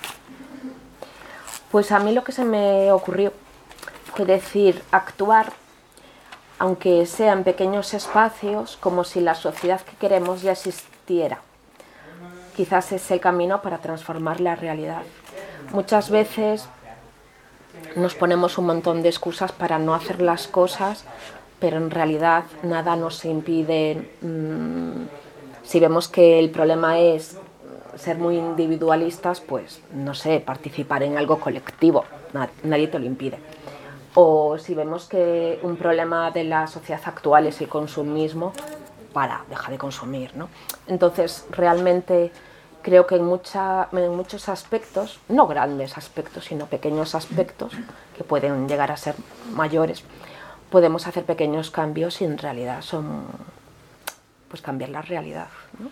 Pues a mí lo que se me ocurrió, que decir, actuar, aunque sea en pequeños espacios, como si la sociedad que queremos ya existiera. Quizás es el camino para transformar la realidad. Muchas veces nos ponemos un montón de excusas para no hacer las cosas, pero en realidad nada nos impide, si vemos que el problema es ser muy individualistas, pues no sé, participar en algo colectivo, nadie te lo impide. O si vemos que un problema de la sociedad actual es el consumismo, deja de consumir, ¿no? Entonces realmente creo que en muchos aspectos, no grandes aspectos, sino pequeños aspectos, que pueden llegar a ser mayores, podemos hacer pequeños cambios y en realidad son pues cambiar la realidad, ¿no?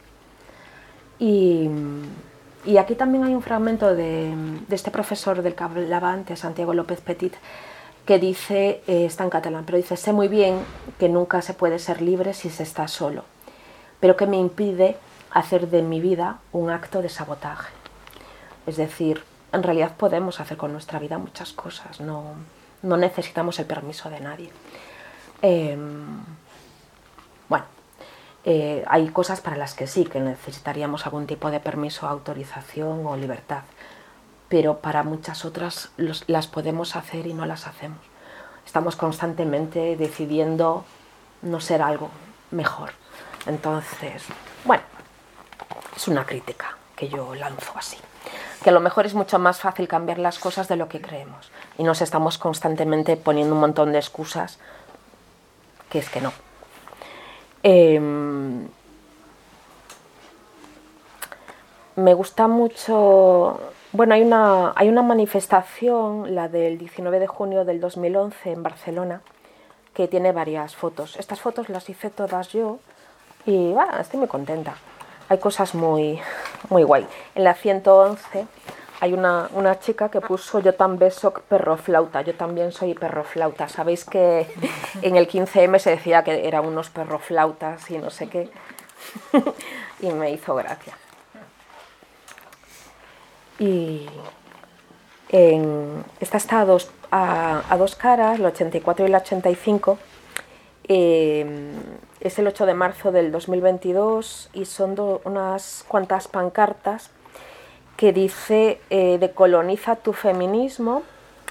Y aquí también hay un fragmento de este profesor del que hablaba antes, Santiago López Petit, que dice, está en catalán, pero dice: sé muy bien que nunca se puede ser libre si se está solo, pero que me impide hacer de mi vida un acto de sabotaje. Es decir, en realidad podemos hacer con nuestra vida muchas cosas, no necesitamos el permiso de nadie. Hay cosas para las que sí, que necesitaríamos algún tipo de permiso, autorización o libertad, pero para muchas otras las podemos hacer y no las hacemos. Estamos constantemente decidiendo no ser algo mejor. Entonces, es una crítica que yo lanzo así. Que a lo mejor es mucho más fácil cambiar las cosas de lo que creemos. Y nos estamos constantemente poniendo un montón de excusas que es que no. Me gusta mucho... hay una manifestación, la del 19 de junio del 2011 en Barcelona, que tiene varias fotos. Estas fotos las hice todas yo y estoy muy contenta. Hay cosas muy guay. En la 111 hay una chica que puso: yo també soc perroflauta, yo también soy perroflauta. Sabéis que en el 15M se decía que eran unos perroflautas y no sé qué. Y me hizo gracia. Y esta está a dos caras, la 84 y la 85. Es el 8 de marzo del 2022 y son unas cuantas pancartas que dice: decoloniza tu feminismo,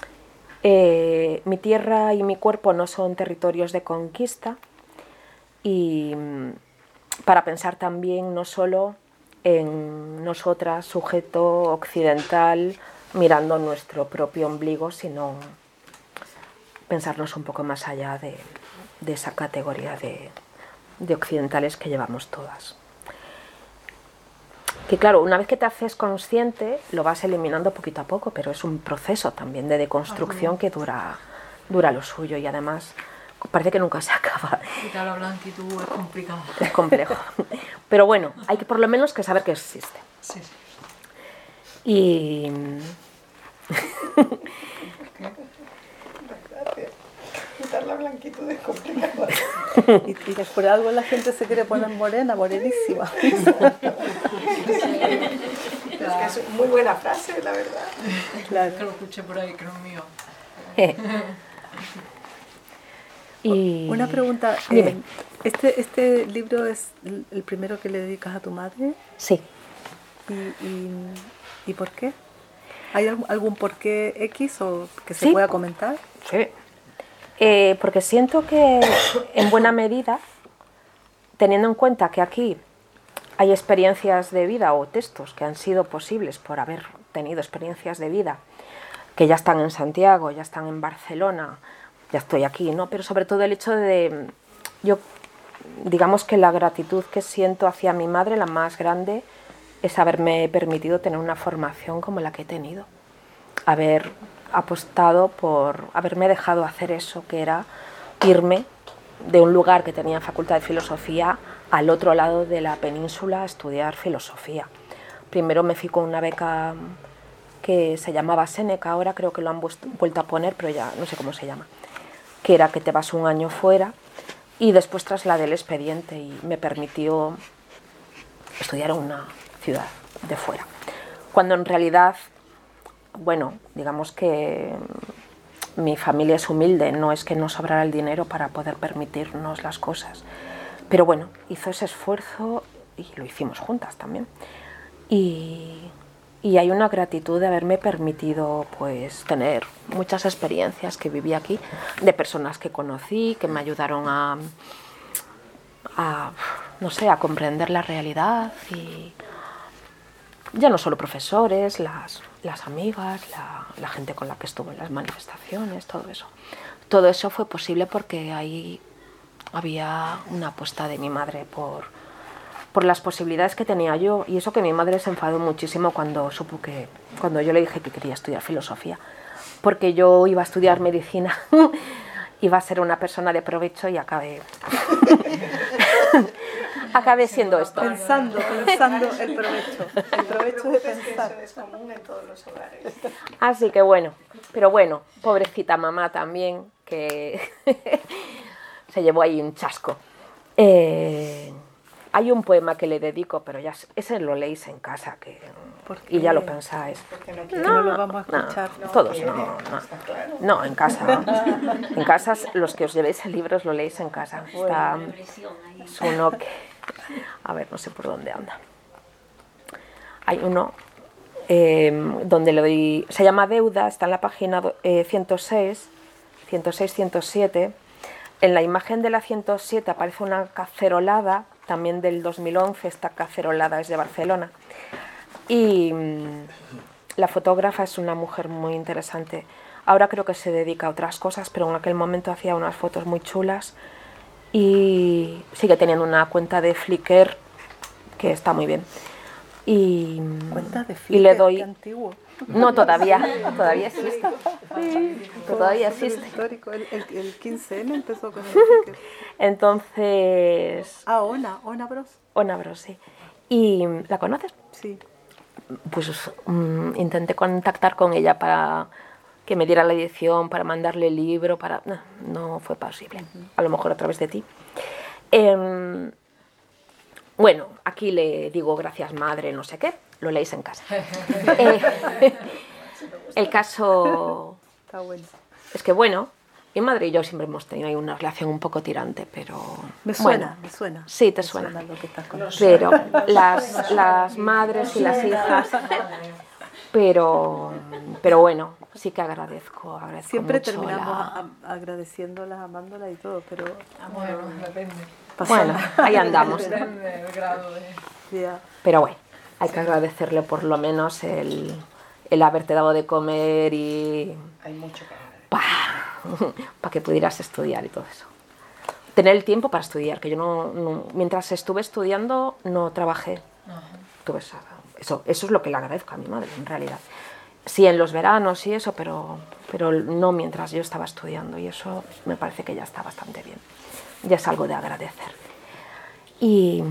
mi tierra y mi cuerpo no son territorios de conquista, y para pensar también no solo en nosotras, sujeto occidental, mirando nuestro propio ombligo, sino pensarnos un poco más allá de esa categoría de occidentales que llevamos todas. que claro, una vez que te haces consciente, lo vas eliminando poquito a poco, pero es un proceso también de deconstrucción que dura lo suyo y además parece que nunca se acaba. Quitar la blanquitud es complicado. Es complejo. Pero bueno, hay que por lo menos que saber que existe. Sí, sí. Y... Quitar la blanquitud es complicado. Y por algo la gente se quiere poner morena, morenísima. Es que es muy buena frase, la verdad. Claro. Que lo escuché por ahí, que no es mío. y... Una pregunta. Dime. ¿Este libro es el primero que le dedicas a tu madre? Sí. ¿Y por qué? ¿Hay algún porqué X o que se Sí. pueda comentar? Sí. Porque siento que en buena medida, teniendo en cuenta que aquí hay experiencias de vida o textos que han sido posibles por haber tenido experiencias de vida, que ya están en Santiago, ya están en Barcelona, ya estoy aquí, ¿no? Pero sobre todo el hecho de, yo, digamos que la gratitud que siento hacia mi madre, la más grande, es haberme permitido tener una formación como la que he tenido, haber apostado por haberme dejado hacer eso, que era irme de un lugar que tenía facultad de filosofía al otro lado de la península a estudiar filosofía. Primero me fui con una beca que se llamaba Séneca, ahora creo que lo han vuelto a poner, pero ya no sé cómo se llama, que era que te vas un año fuera, y después trasladé el expediente y me permitió estudiar en una ciudad de fuera. Cuando en realidad, bueno, digamos que mi familia es humilde, no es que nos sobrara el dinero para poder permitirnos las cosas. Pero bueno, hizo ese esfuerzo y lo hicimos juntas también. Y hay una gratitud de haberme permitido pues tener muchas experiencias que viví aquí, de personas que conocí, que me ayudaron a no sé, a comprender la realidad, y ya no solo profesores, las amigas, la gente con la que estuve en las manifestaciones, todo eso. Todo eso fue posible porque ahí había una apuesta de mi madre por las posibilidades que tenía yo, y eso que mi madre se enfadó muchísimo cuando supo que, cuando yo le dije que quería estudiar filosofía, porque yo iba a estudiar medicina, iba a ser una persona de provecho y acabé siendo esto. Pensando el provecho de pensar. Eso es común en todos los hogares. Así que bueno, pero bueno, pobrecita mamá también, que se llevó ahí un chasco. Hay un poema que le dedico, pero ya ese lo leéis en casa, y ya lo pensáis. No lo vamos a escuchar. Todos no, en casa. En casa, los que os llevéis el libro os lo leéis en casa. Es uno que, a ver, no sé por dónde anda. Hay uno donde le doy, se llama Deuda, está en la página 106, 107. En la imagen de la 107 aparece una cacerolada, también del 2011, esta cacerolada es de Barcelona. Y la fotógrafa es una mujer muy interesante. Ahora creo que se dedica a otras cosas, pero en aquel momento hacía unas fotos muy chulas y sigue teniendo una cuenta de Flickr que está muy bien. Cuenta de Flickr, y le doy... qué antiguo. No, todavía existe. Sí, Todavía existe. Histórico. El 15N empezó con el Flickr. Entonces... Ona Bros. Ona Bros, sí. ¿Y la conoces? Sí. Pues intenté contactar con ella para que me diera la edición, para mandarle el libro, no fue posible. A lo mejor a través de ti. Bueno, aquí le digo gracias madre, no sé qué, lo leéis en casa. El caso Está bueno. es que bueno, mi madre y yo siempre hemos tenido ahí una relación un poco tirante, pero... Me suena, bueno, me suena. Sí, te suena. Lo que estás contando. Pero las madres y las hijas... Pero bueno, sí que agradezco Siempre mucho terminamos agradeciéndolas, amándolas y todo, pero... Bueno, depende. Bueno, ahí andamos. Depende del grado de... Ya. Pero bueno, hay que agradecerle por lo menos el haberte dado de comer y... Hay mucho que agradecer. para que pudieras estudiar y todo eso. Tener el tiempo para estudiar, que yo no mientras estuve estudiando no trabajé. Tuve Eso es lo que le agradezco a mi madre, en realidad. Sí, en los veranos y eso, pero no mientras yo estaba estudiando, y eso me parece que ya está bastante bien. Ya es algo de agradecer. Y...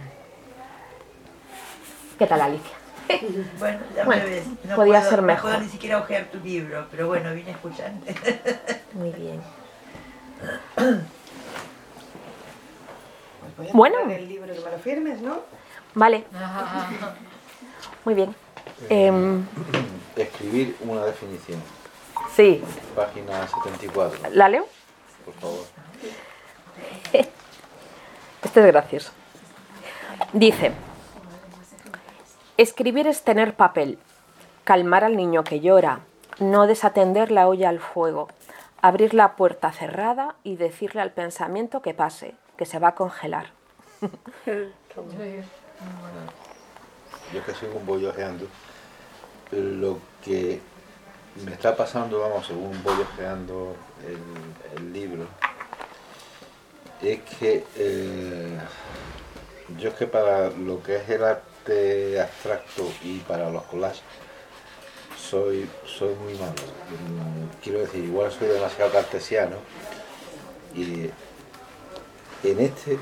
¿qué tal, Alicia? Bueno, ya Bueno, me ves. podía ser No mejor. puedo ni siquiera hojear tu libro, pero bueno, vine a escucharte. Muy bien. Pues voy a Bueno. poner el libro y me lo firmes, ¿no? Vale. Muy bien. Escribir una definición. Sí. Página 74, ¿La leo? por favor. Este es gracioso. Dice: escribir es tener papel, calmar al niño que llora, no desatender la olla al fuego, abrir la puerta cerrada y decirle al pensamiento que pase, que se va a congelar. Yo que soy un voy ojeando, lo que me está pasando, vamos, según voy ojeando el libro, es que yo es que para lo que es el arte abstracto y para los collages soy muy malo. Quiero decir, igual soy demasiado cartesiano, y en este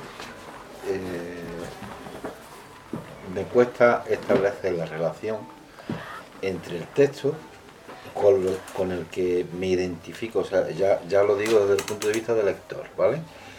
me cuesta establecer la relación entre el texto con el que me identifico, o sea, ya lo digo desde el punto de vista del lector, ¿vale?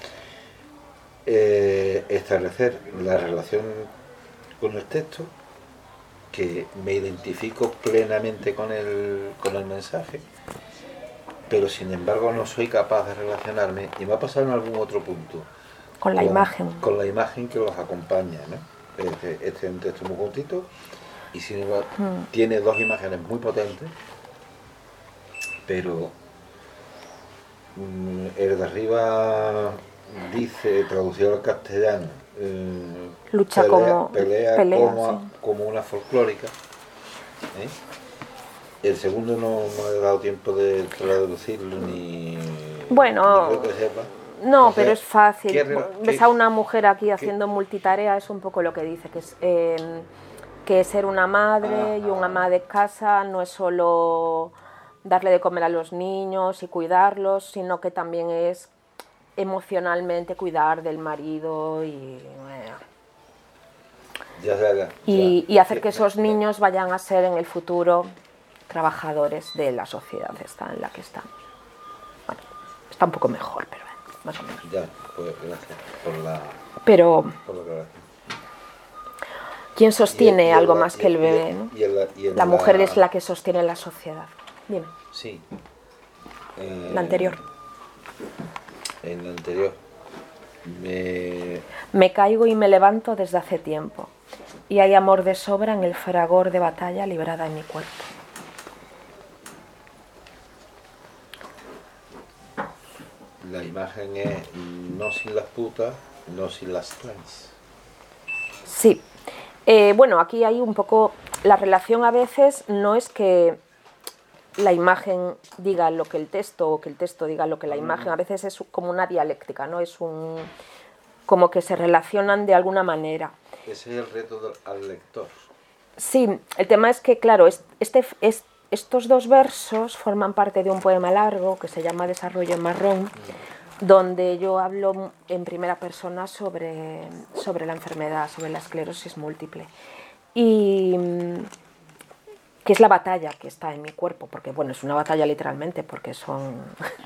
Establecer la relación con el texto, que me identifico plenamente con el mensaje, pero sin embargo no soy capaz de relacionarme, y me ha pasado en algún otro punto, Con la imagen. con la imagen que los acompaña, ¿no? Este es un texto muy cortito y sin embargo tiene dos imágenes muy potentes, pero el de arriba dice, traducido al castellano, Lucha pelea pelea, como una folclórica, ¿eh? El segundo no he dado tiempo de traducirlo ni Bueno, creo que sepa. no, Entonces, pero es fácil. ¿qué Ves a una mujer aquí haciendo multitarea, es un poco lo que dice, que ser una madre y una ama de casa no es solo darle de comer a los niños y cuidarlos, sino que también es emocionalmente cuidar del marido y hacer que esos niños vayan a ser en el futuro trabajadores de la sociedad esta en la que estamos. Bueno, está un poco mejor, pero más o menos. Ya, pues gracias por la aclaración. ¿Quién sostiene algo más que el bebé? ¿No? La mujer es la que sostiene la sociedad. Dime. Sí. La anterior. En la anterior. Me caigo y me levanto desde hace tiempo, y hay amor de sobra en el fragor de batalla librada en mi cuerpo. La imagen es no sin las putas, no sin las trans. Sí. Bueno, aquí hay un poco... La relación a veces no es que la imagen diga lo que el texto o que el texto diga lo que la imagen. A veces es como una dialéctica, ¿no? Es como que se relacionan de alguna manera. Ese es el reto al lector. Sí, el tema es que, claro, estos dos versos forman parte de un poema largo que se llama Desarrollo en Marrón, donde yo hablo en primera persona sobre la enfermedad, sobre la esclerosis múltiple. Y que es la batalla que está en mi cuerpo, porque bueno, es una batalla literalmente, porque son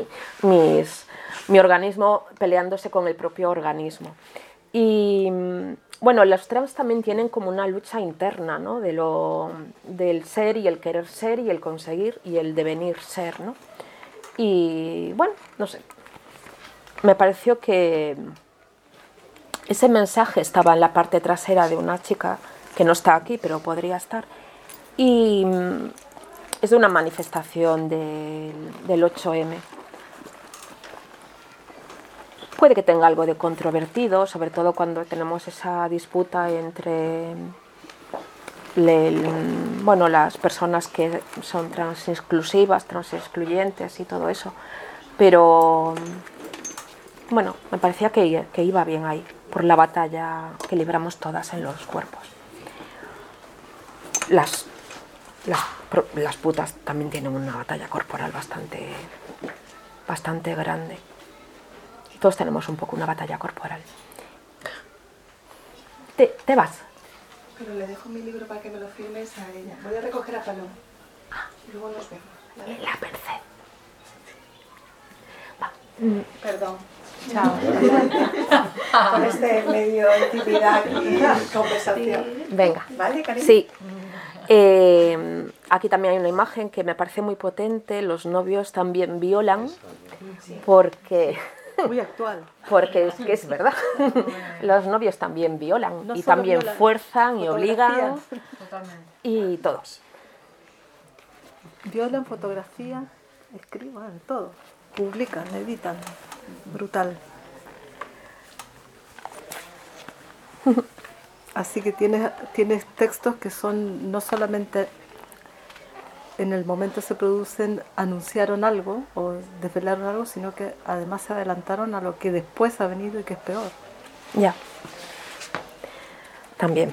mi organismo peleándose con el propio organismo. Y bueno, los trans también tienen como una lucha interna, ¿no? Del ser y el querer ser y el conseguir y el devenir ser, ¿no? Y bueno, no sé, me pareció que ese mensaje estaba en la parte trasera de una chica que no está aquí, pero podría estar, y es de una manifestación del 8M. Puede que tenga algo de controvertido, sobre todo cuando tenemos esa disputa entre las personas que son transinclusivas, transexcluyentes y todo eso. Pero bueno, me parecía que iba bien ahí, por la batalla que libramos todas en los cuerpos. las putas también tienen una batalla corporal bastante grande. Todos tenemos un poco una batalla corporal. ¿Te vas? Pero le dejo mi libro para que me lo firmes a ella. Voy a recoger a Paloma. Y luego nos vemos. ¿Vale? La Merced. Perdón. Chao. Con este medio intimidad y conversación. Venga. ¿Vale, cariño? Sí. Aquí también hay una imagen que me parece muy potente. Los novios también violan porque... Muy actual. Porque es que es verdad. Los novios también violan No y solo también violan, fuerzan y obligan fotografían. Totalmente. y todo. Violan, fotografía, escriban, todo. Publican, editan. Brutal. Así que tienes textos que son no solamente en el momento se producen, anunciaron algo o desvelaron algo, sino que además se adelantaron a lo que después ha venido y que es peor. Ya. También.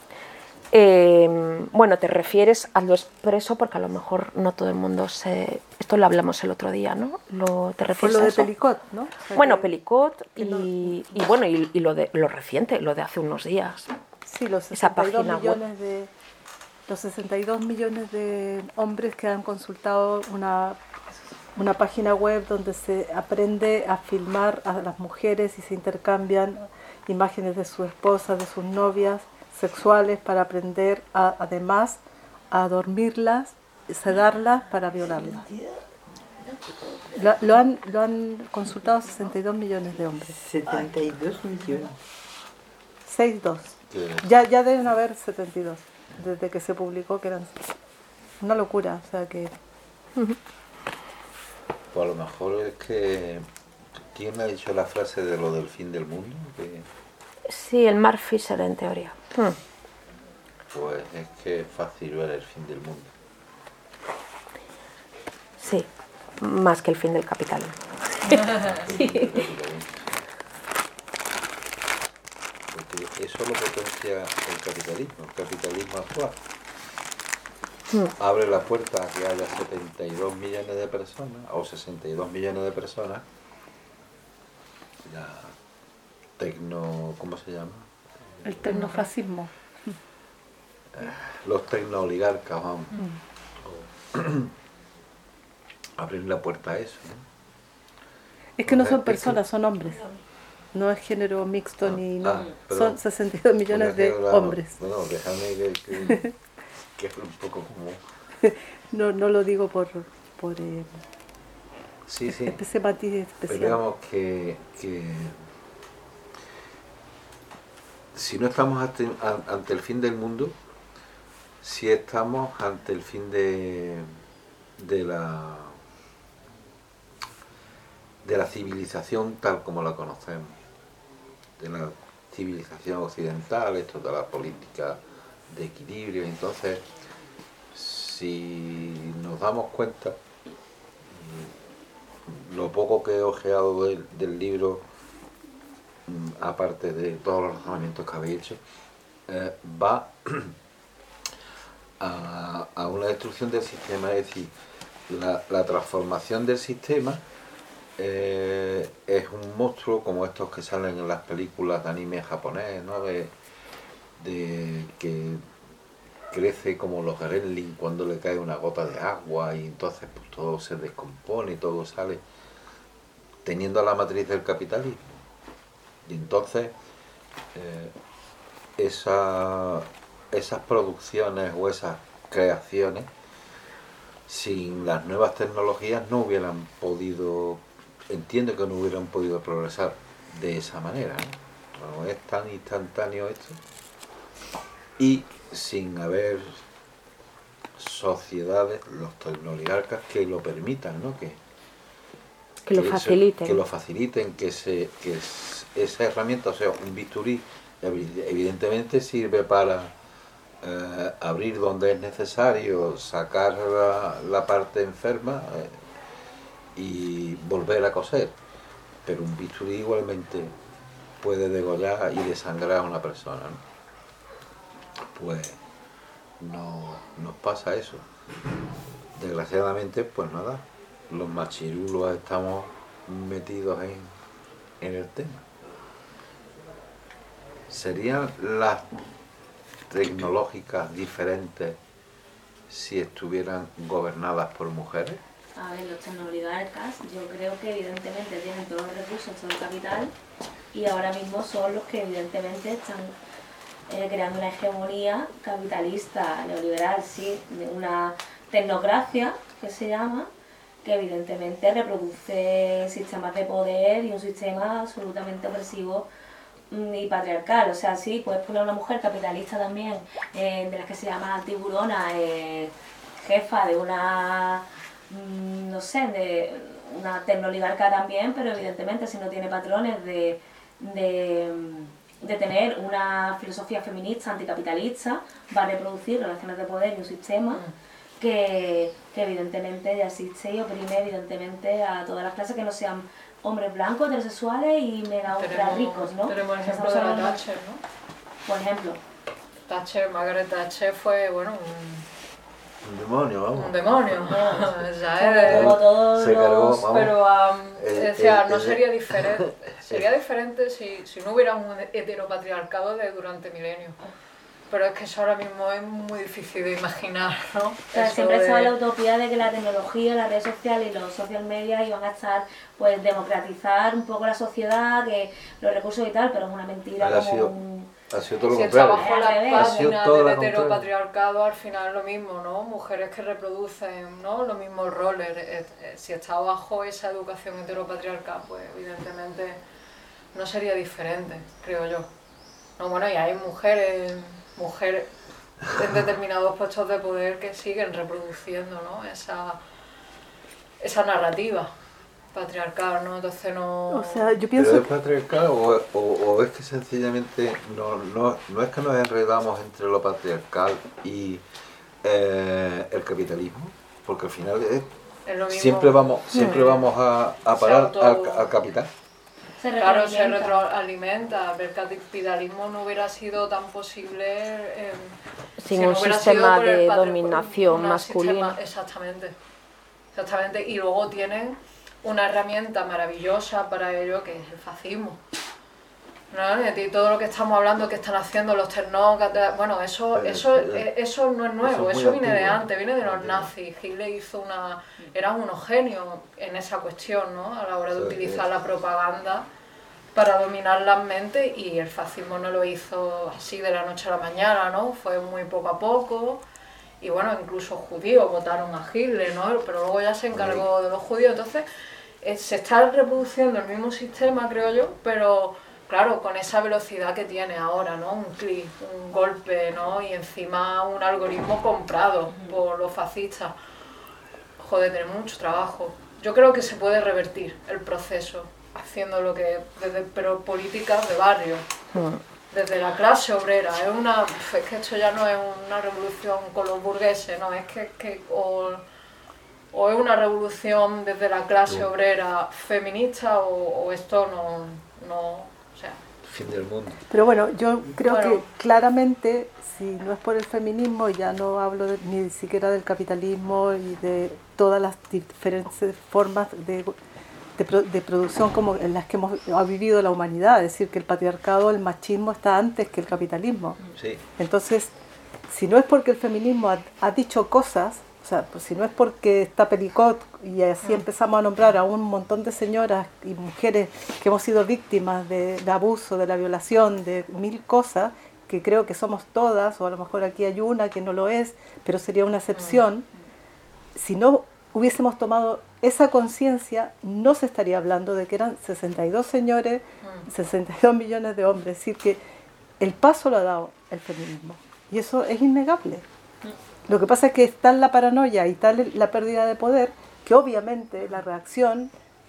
Bueno, te refieres a lo expreso porque a lo mejor no todo el mundo se... Esto lo hablamos el otro día, ¿no? ¿Te Fue refieres lo a de eso? Pelicot, ¿no? O sea Bueno, que- Pelicot y bueno, y lo reciente, lo de hace unos días. Sí, los esa 62 página web. millones de los 62 millones de hombres que han consultado una página web donde se aprende a filmar a las mujeres y se intercambian imágenes de sus esposas, de sus novias sexuales para aprender además a dormirlas, sedarlas para violarlas. Lo han consultado 62 millones de hombres. 72 millones. 6-2. Que- Ya deben haber 72, desde que se publicó que eran una locura, o sea que Pues a lo mejor es que... ¿Quién ha dicho la frase de lo del fin del mundo? Que, Sí, el Mark Fisher en teoría. pues es que es fácil ver el fin del mundo. Sí, más que el fin del capitalismo. Porque eso lo potencia el capitalismo actual. Abre la puerta a que haya 72 millones de personas, o 62 millones de personas, la ¿cómo se llama? el tecnofascismo. Los tecnooligarcas, vamos. Abrir la puerta a eso, ¿no? Es que no son Es que- personas, son hombres. No es género mixto ni no. perdón. Son 62 millones de Porque, claro, hombres. Bueno, déjame que es un poco como... No lo digo por Sí, sí. ese matiz Pero especial. digamos que si no estamos ante el fin del mundo, sí estamos ante el fin de la civilización tal como la conocemos, de la civilización occidental, esto de la política de equilibrio. Entonces, si nos damos cuenta, lo poco que he ojeado del libro, aparte de todos los razonamientos que habéis hecho, va a una destrucción del sistema. Es decir, la transformación del sistema es un monstruo como estos que salen en las películas de anime japonés, ¿no? De que crece como los gremlins cuando le cae una gota de agua y entonces pues, todo se descompone y todo sale teniendo la matriz del capitalismo. Y entonces esas producciones o esas creaciones sin las nuevas tecnologías no hubieran podido, entiendo que no hubieran podido progresar de esa manera, ¿no? No es tan instantáneo esto, y sin haber sociedades, los tecnooligarcas, que lo permitan, ¿no? Que lo faciliten. Que lo faciliten, que esa herramienta, o sea, un bisturí, evidentemente sirve para abrir donde es necesario, sacar la parte enferma y volver a coser. Pero un bisturí igualmente puede degollar y desangrar a una persona, ¿no? Pues nos pasa eso. Desgraciadamente, pues nada, los machirulos estamos metidos en el tema. ¿Serían las tecnológicas diferentes si estuvieran gobernadas por mujeres? A ver, los tecnooligarcas yo creo que evidentemente tienen todos los recursos, todo el capital, y ahora mismo son los que evidentemente están creando una hegemonía capitalista, neoliberal, sí, de una tecnocracia que se llama, que evidentemente reproduce sistemas de poder y un sistema absolutamente opresivo y patriarcal. O sea, sí, puedes poner a una mujer capitalista también, de las que se llama tiburona, jefa de una, no sé, de una tecnooligarca también, pero evidentemente si no tiene patrones de tener una filosofía feminista anticapitalista, va a reproducir relaciones de poder y un sistema que evidentemente ya existe y oprime evidentemente a todas las clases que no sean hombres blancos, heterosexuales y mega ultra ricos, ¿no? Tenemos el ejemplo de la Thatcher, ¿no? Por ejemplo. Margaret Thatcher fue, bueno, Un demonio, vamos. un demonio. Como todos se cargó, los... vamos. Pero decía, no sería diferente. Sería diferente si no hubiera un heteropatriarcado durante milenios. Pero es que eso ahora mismo es muy difícil de imaginar, ¿no? O sea, siempre estaba la utopía de que la tecnología, las redes sociales y los social media iban a estar, pues, democratizar un poco la sociedad, que los recursos y tal, pero es una mentira. Ha sido todo lo Si está contrario. bajo la Ha sido página todo del lo contrario. heteropatriarcado, al final es lo mismo, ¿no? Mujeres que reproducen, ¿no?, los mismos roles. Si está bajo esa educación heteropatriarcal, pues evidentemente no sería diferente, creo yo. No, bueno, y hay mujeres en determinados puestos de poder que siguen reproduciendo, ¿no?, esa narrativa patriarcal, ¿no? Entonces no... O sea, yo ¿Pero pienso es patriarcal o es que sencillamente no es que nos enredamos entre lo patriarcal y el capitalismo? Porque al final es lo mismo. siempre vamos a parar al capital. Claro, se retroalimenta. El capitalismo no hubiera sido tan posible Sin si un no hubiera sistema sido por el de dominación masculina. Exactamente. Y luego tienen una herramienta maravillosa para ello, que es el fascismo. ¿No? Y todo lo que estamos hablando que están haciendo los tecnócratas, bueno, eso no es nuevo, eso viene de antes, viene de los nazis. Hitler eran unos genios en esa cuestión, ¿no?, a la hora de utilizar la propaganda para dominar las mentes, y el fascismo no lo hizo así de la noche a la mañana, ¿no? Fue muy poco a poco, y bueno, incluso judíos votaron a Hitler, ¿no?, pero luego ya se encargó de los judíos. Entonces se está reproduciendo el mismo sistema, creo yo, pero claro, con esa velocidad que tiene ahora, ¿no? Un clic, un golpe, ¿no? Y encima un algoritmo comprado por los fascistas. Joder, tiene mucho trabajo. Yo creo que se puede revertir el proceso haciendo lo que... pero políticas de barrio, desde la clase obrera. Es que esto ya no es una revolución con los burgueses, no, es que o es una revolución desde la clase obrera feminista o esto no, o sea... Fin del mundo. Pero bueno, yo creo que claramente, si no es por el feminismo, ya no hablo ni siquiera del capitalismo y de todas las diferentes formas de producción como en las que ha vivido la humanidad, es decir, que el patriarcado, el machismo está antes que el capitalismo. Sí. Entonces, si no es porque el feminismo ha dicho cosas, o sea, pues si no es porque está Pericot y así empezamos a nombrar a un montón de señoras y mujeres que hemos sido víctimas de abuso, de la violación, de mil cosas, que creo que somos todas, o a lo mejor aquí hay una que no lo es, pero sería una excepción. Si no hubiésemos tomado esa conciencia, no se estaría hablando de que eran 62 señores, 62 millones de hombres. Es decir, que el paso lo ha dado el feminismo. Y eso es innegable. Lo que pasa es que está la paranoia y tal la pérdida de poder, que obviamente la reacción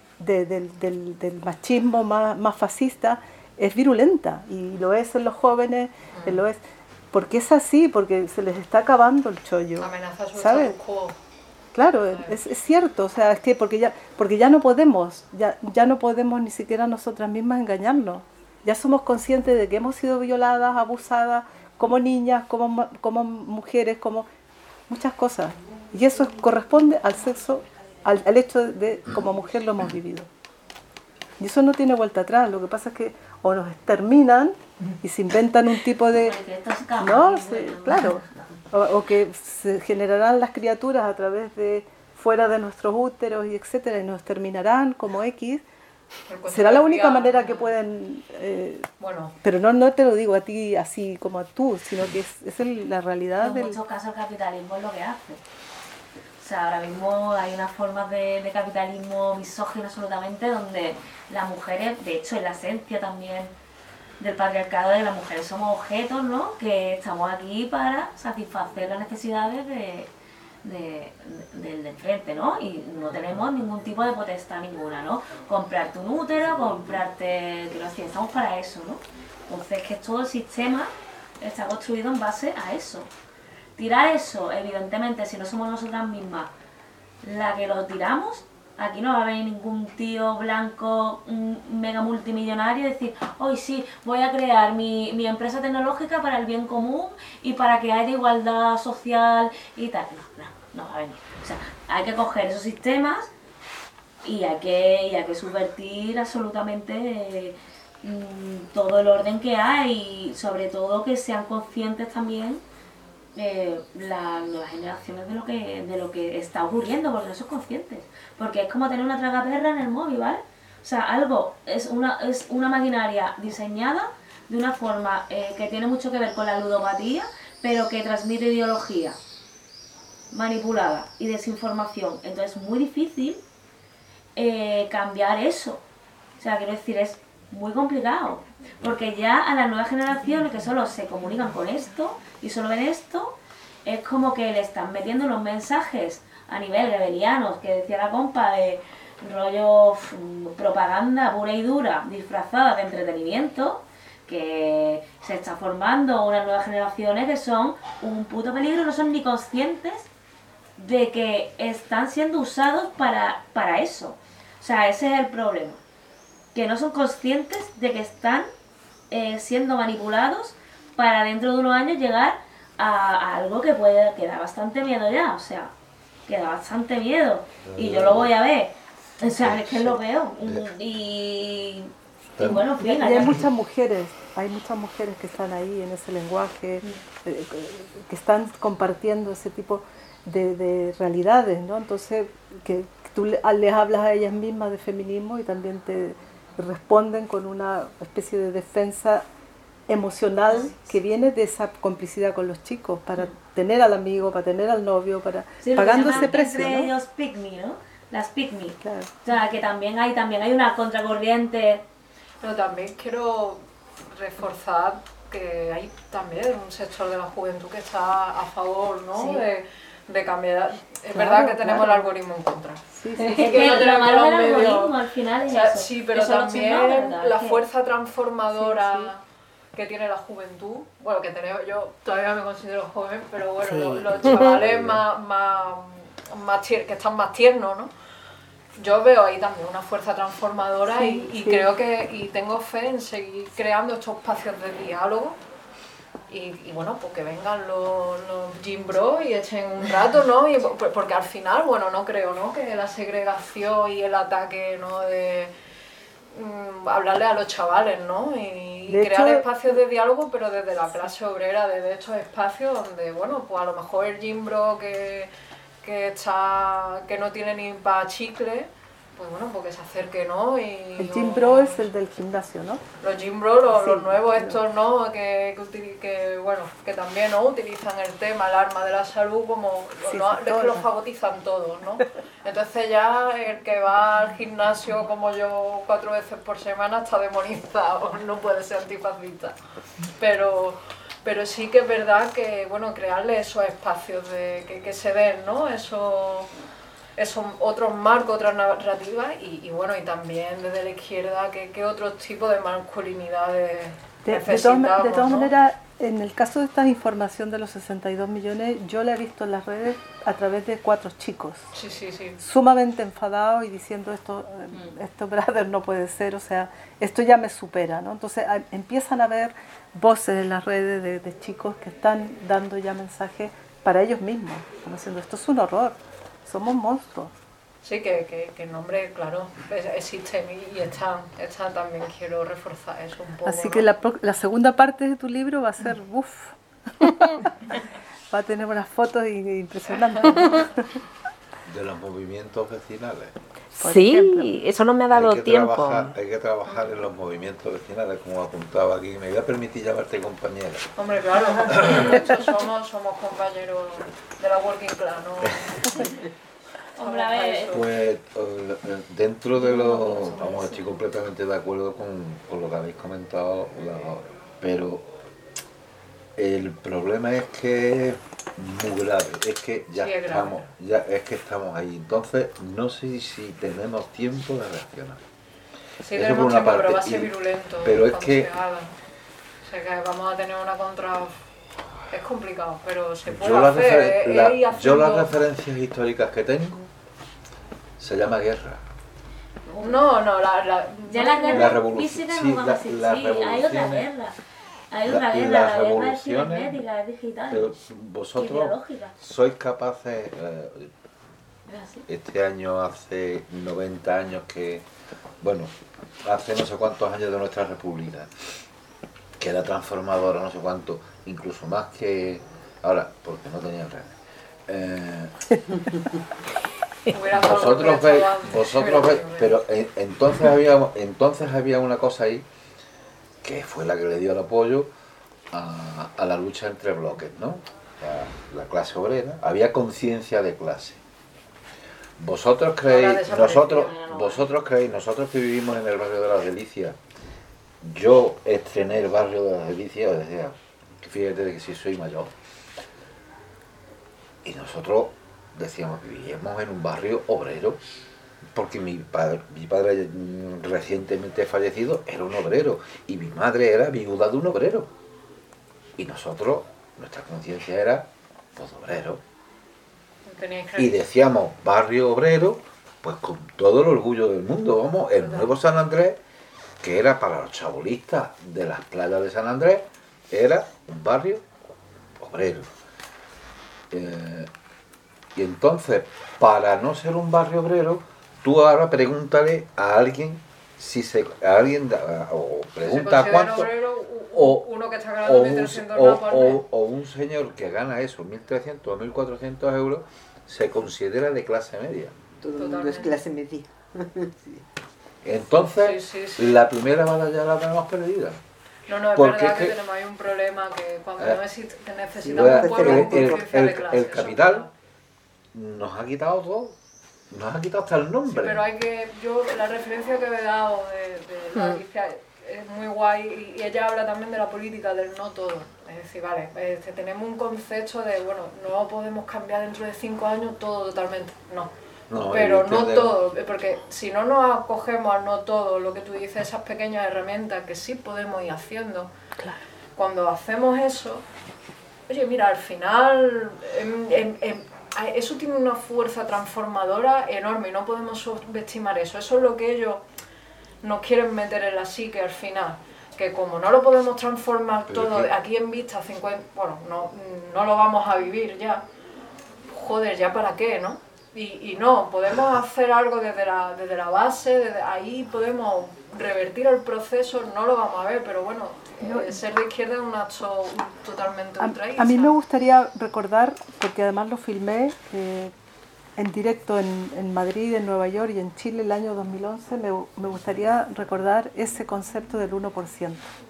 del machismo más fascista es virulenta, y lo es en los jóvenes, lo es porque es así, porque se les está acabando el chollo. Amenaza su ¿sabes? status quo. Claro, es cierto, o sea, es que porque ya no podemos, ya no podemos ni siquiera nosotras mismas engañarnos. Ya somos conscientes de que hemos sido violadas, abusadas, como niñas, como mujeres, como muchas cosas. Y eso corresponde al sexo, al hecho de como mujer lo hemos vivido. Y eso no tiene vuelta atrás. Lo que pasa es que o nos exterminan y se inventan un tipo de... No, sí, claro. O que se generarán las criaturas a través de fuera de nuestros úteros y etcétera, y nos exterminarán como X. Será la única manera que pueden... bueno. Pero no te lo digo a ti así como a tú, sino que es la realidad. En muchos casos el capitalismo es lo que hace. O sea, ahora mismo hay unas formas de capitalismo misógino absolutamente, donde las mujeres, de hecho, en la esencia también del patriarcado, de las mujeres somos objetos, ¿no? Que estamos aquí para satisfacer las necesidades del de enfrente, ¿no? Y no tenemos ningún tipo de potestad ninguna, ¿no? Comprarte un útero, comprarte... Quiero decir, estamos para eso, ¿no? Entonces, que todo el sistema está construido en base a eso. Tirar eso, evidentemente, si no somos nosotras mismas la que lo tiramos, aquí no va a venir ningún tío blanco mega multimillonario y decir, hoy sí, voy a crear mi empresa tecnológica para el bien común y para que haya igualdad social y tal. No va a venir. O sea, hay que coger esos sistemas y hay que subvertir absolutamente todo el orden que hay y sobre todo que sean conscientes también las nuevas generaciones de lo que está ocurriendo, porque no son conscientes. Porque es como tener una tragaperra en el móvil, ¿vale? O sea, algo es una maquinaria diseñada de una forma que tiene mucho que ver con la ludopatía, pero que transmite ideología manipulada y desinformación. Entonces es muy difícil cambiar eso. O sea, quiero decir, es muy complicado. Porque ya a las nuevas generaciones que solo se comunican con esto y solo ven esto, es como que le están metiendo los mensajes a nivel rebelianos, que decía la compa, de rollo propaganda pura y dura, disfrazada de entretenimiento, que se está formando unas nuevas generaciones que son un puto peligro, no son ni conscientes de que están siendo usados para eso. O sea, ese es el problema. Que no son conscientes de que están siendo manipulados para dentro de unos años llegar a algo que da bastante miedo ya, o sea, que da bastante miedo y yo lo voy a ver, o sea, es que lo veo y bueno, en fin, hay muchas mujeres que están ahí en ese lenguaje, que están compartiendo ese tipo de realidades, ¿no? Entonces, que tú les hablas a ellas mismas de feminismo y también te responden con una especie de defensa emocional que viene de esa complicidad con los chicos, para tener al amigo, para tener al novio, para pagando ese precio, entre ellos pick me, ¿no? Las pick me. Claro. O sea, que también hay una contracorriente. Pero también quiero reforzar que hay también un sector de la juventud que está a favor, ¿no? Sí. De cambiar. Es claro, verdad que tenemos el algoritmo en contra. Sí, sí. Es que no tenemos los medios. Al final es eso. Sí, pero eso también la fuerza transformadora que tiene la juventud. Bueno, que tenemos, yo todavía me considero joven, pero bueno, los chavales que están más tiernos, ¿no? Yo veo ahí también una fuerza transformadora y creo que tengo fe en seguir creando estos espacios de diálogo. Y bueno, pues que vengan los gym bros y echen un rato, ¿no? Y porque al final, bueno, no creo, ¿no? Que la segregación y el ataque, ¿no? De hablarle a los chavales, ¿no? Y crear espacios de diálogo, pero desde la clase obrera, desde estos espacios donde, bueno, pues a lo mejor el gym bro que no tiene ni para chicle, pues bueno, porque se acerque, ¿no? El gym bro es el del gimnasio, ¿no? Los gym bros, los nuevos estos, ¿no? Que bueno, que también, ¿no? Utilizan el tema, el arma de la salud, como los fagotizan todos, ¿no? Entonces ya el que va al gimnasio como yo 4 veces por semana está demonizado, no puede ser antifascista. Pero sí que es verdad que, bueno, crearle esos espacios que se den, ¿no? Esos otros marcos, otras narrativas y bueno, y también desde la izquierda, ¿qué otros tipos de masculinidades necesitamos? De todas maneras, En el caso de esta información de los 62 millones, yo la he visto en las redes a través de 4 chicos. Sí, sí, sí. Sumamente enfadados y diciendo esto brother, no puede ser, o sea, esto ya me supera, ¿no? Entonces empiezan a haber voces en las redes de chicos que están dando ya mensajes para ellos mismos, como diciendo, esto es un horror, somos monstruos. Sí, que el nombre, claro, existen y están también, quiero reforzar eso un poco. Así ¿no? que la segunda parte de tu libro va a ser, uff, va a tener unas fotos impresionantes. De los movimientos vecinales. Sí, ejemplo. eso no me ha dado tiempo. Hay que trabajar en los movimientos vecinales, como apuntaba aquí. Me voy a permitir llamarte compañera. Hombre, claro, somos compañeros de la working class, ¿no? Hombre, a ver, Pues dentro de los... Vamos, estoy completamente de acuerdo con lo que habéis comentado, pero el problema es que es muy grave, es que ya Sí, es grave. estamos ahí. Entonces, no sé si tenemos tiempo de reaccionar. Sí, Eso tenemos por una tiempo, pero parte, va a ser y- virulento pero es cuando que- se haga. O sea, que vamos a tener una contra... Es complicado, pero se puede Yo, hacer. yo las referencias históricas que tengo se llama guerra. No, ya la La guerra revolución, física sí, no van a la existir, hay otra revolución, guerra. Hay la- otra guerra, las la guerra es revoluciones, cibernética, es digital, Pero es vosotros ideológica. sois capaces, Es así. este año hace 90 años que, bueno, hace no sé cuántos años de nuestra república, que era transformadora, no sé cuánto, incluso más que ahora, porque no tenían redes. Vosotros veis, pero entonces había una cosa ahí que fue la que le dio el apoyo a la lucha entre bloques, ¿no? La clase obrera, había conciencia de clase. Vosotros creéis, nosotros que vivimos en el barrio de las Delicias, yo estrené el barrio de las Delicias, o sea, fíjate que si soy mayor, y nosotros decíamos que vivíamos en un barrio obrero, porque mi padre recientemente fallecido era un obrero y mi madre era viuda de un obrero, y nosotros, nuestra conciencia era pues obrero, y decíamos barrio obrero pues con todo el orgullo del mundo. Vamos, el nuevo San Andrés, que era para los chabolistas de las playas de San Andrés, era un barrio obrero. Y entonces, para no ser un barrio obrero, tú ahora pregúntale a alguien o pregunta se cuánto, uno que está ganando 1.300 euros por mes. o un señor que gana eso, 1.300 o 1.400 euros, se considera de clase media. Todo el mundo es clase media. Sí. Entonces, Sí. la primera batalla la tenemos perdida. No, es porque verdad es que que- tenemos ahí un problema que cuando necesitamos el- un pueblo con el- conciencia de clase. el eso capital es verdad. nos ha quitado todo, nos ha quitado hasta el Sí, nombre. pero la referencia que me he dado de la Alicia es muy guay y ella habla también de la política del no todo. Es decir, vale, tenemos un concepto de, bueno, no podemos cambiar dentro de 5 años todo totalmente, no. No, Pero no evidentemente todo, porque si no nos acogemos al no todo, lo que tú dices, esas pequeñas herramientas que sí podemos ir haciendo, cuando hacemos eso, oye, mira, al final eso tiene una fuerza transformadora enorme y no podemos subestimar eso. Eso es lo que ellos nos quieren meter en la psique al final, que como no lo podemos transformar Pero todo es que- aquí en vista 50, bueno, no lo vamos a vivir ya, joder, ya para qué, ¿no? Y no, podemos hacer algo desde la base, desde ahí podemos revertir el proceso, no lo vamos a ver, pero bueno, ser de izquierda es un acto totalmente ultraísta. A mí me gustaría recordar, porque además lo filmé en directo en Madrid, en Nueva York y en Chile el año 2011, me gustaría recordar ese concepto del 1%.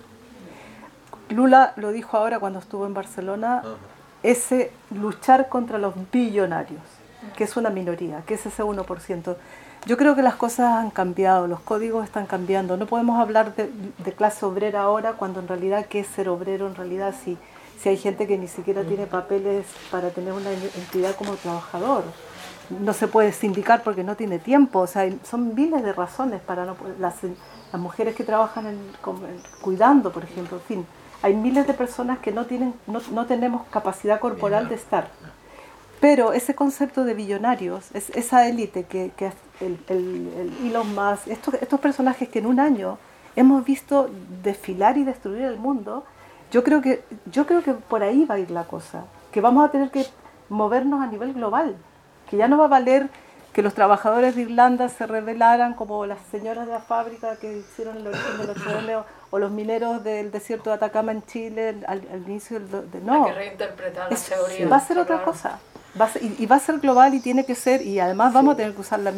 Lula lo dijo ahora cuando estuvo en Barcelona, ese luchar contra los billonarios, que es una minoría, que es ese 1%. Yo creo que las cosas han cambiado, los códigos están cambiando. No podemos hablar de clase obrera ahora cuando en realidad, ¿qué es ser obrero en realidad? Si hay gente que ni siquiera tiene papeles para tener una entidad como trabajador. No se puede sindicar porque no tiene tiempo. O sea, son miles de razones para no poder. Las mujeres que trabajan cuidando, por ejemplo, en fin. hay miles de personas que no tenemos capacidad corporal de estar. Pero ese concepto de billonarios, esa élite que el Elon Musk, estos personajes que en un año hemos visto desfilar y destruir el mundo, yo creo que por ahí va a ir la cosa, que vamos a tener que movernos a nivel global, que ya no va a valer que los trabajadores de Irlanda se rebelaran como las señoras de la fábrica que hicieron el origen del 8M o los mineros del desierto de Atacama en Chile al inicio no. Hay que reinterpretar la teoría. Va a ser otra cosa, va a ser global y tiene que ser, y además vamos a tener que usar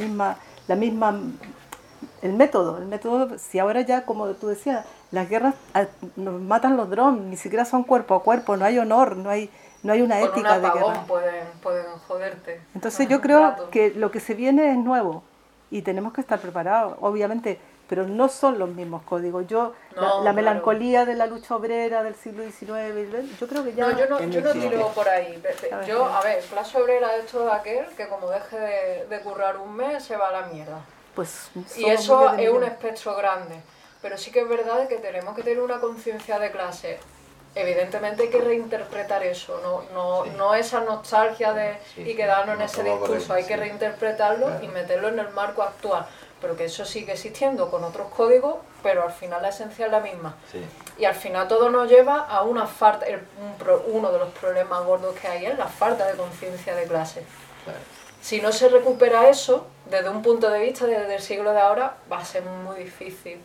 el método, si ahora ya, como tú decías, las guerras nos matan los drones, ni siquiera son cuerpo a cuerpo, no hay honor, no hay una ética de guerra. Pueden joderte. Entonces yo creo que lo que se viene es nuevo y tenemos que estar preparados, obviamente, pero no son los mismos códigos. La melancolía de la lucha obrera del siglo XIX, yo creo que ya... No, yo no tiro por ahí. Clase obrera esto de aquel que como deje de currar un mes se va a la mierda. Pues y eso es un espectro grande. Pero sí que es verdad que tenemos que tener una conciencia de clase. Evidentemente hay que reinterpretar eso, no esa nostalgia y quedarnos en ese discurso, hay que reinterpretarlo y meterlo en el marco actual, pero que eso sigue existiendo con otros códigos, pero al final la esencia es la misma. Sí. Y al final todo nos lleva a una falta, uno de los problemas gordos que hay es la falta de conciencia de clase. Claro. Si no se recupera eso, desde un punto de vista desde el siglo de ahora, va a ser muy difícil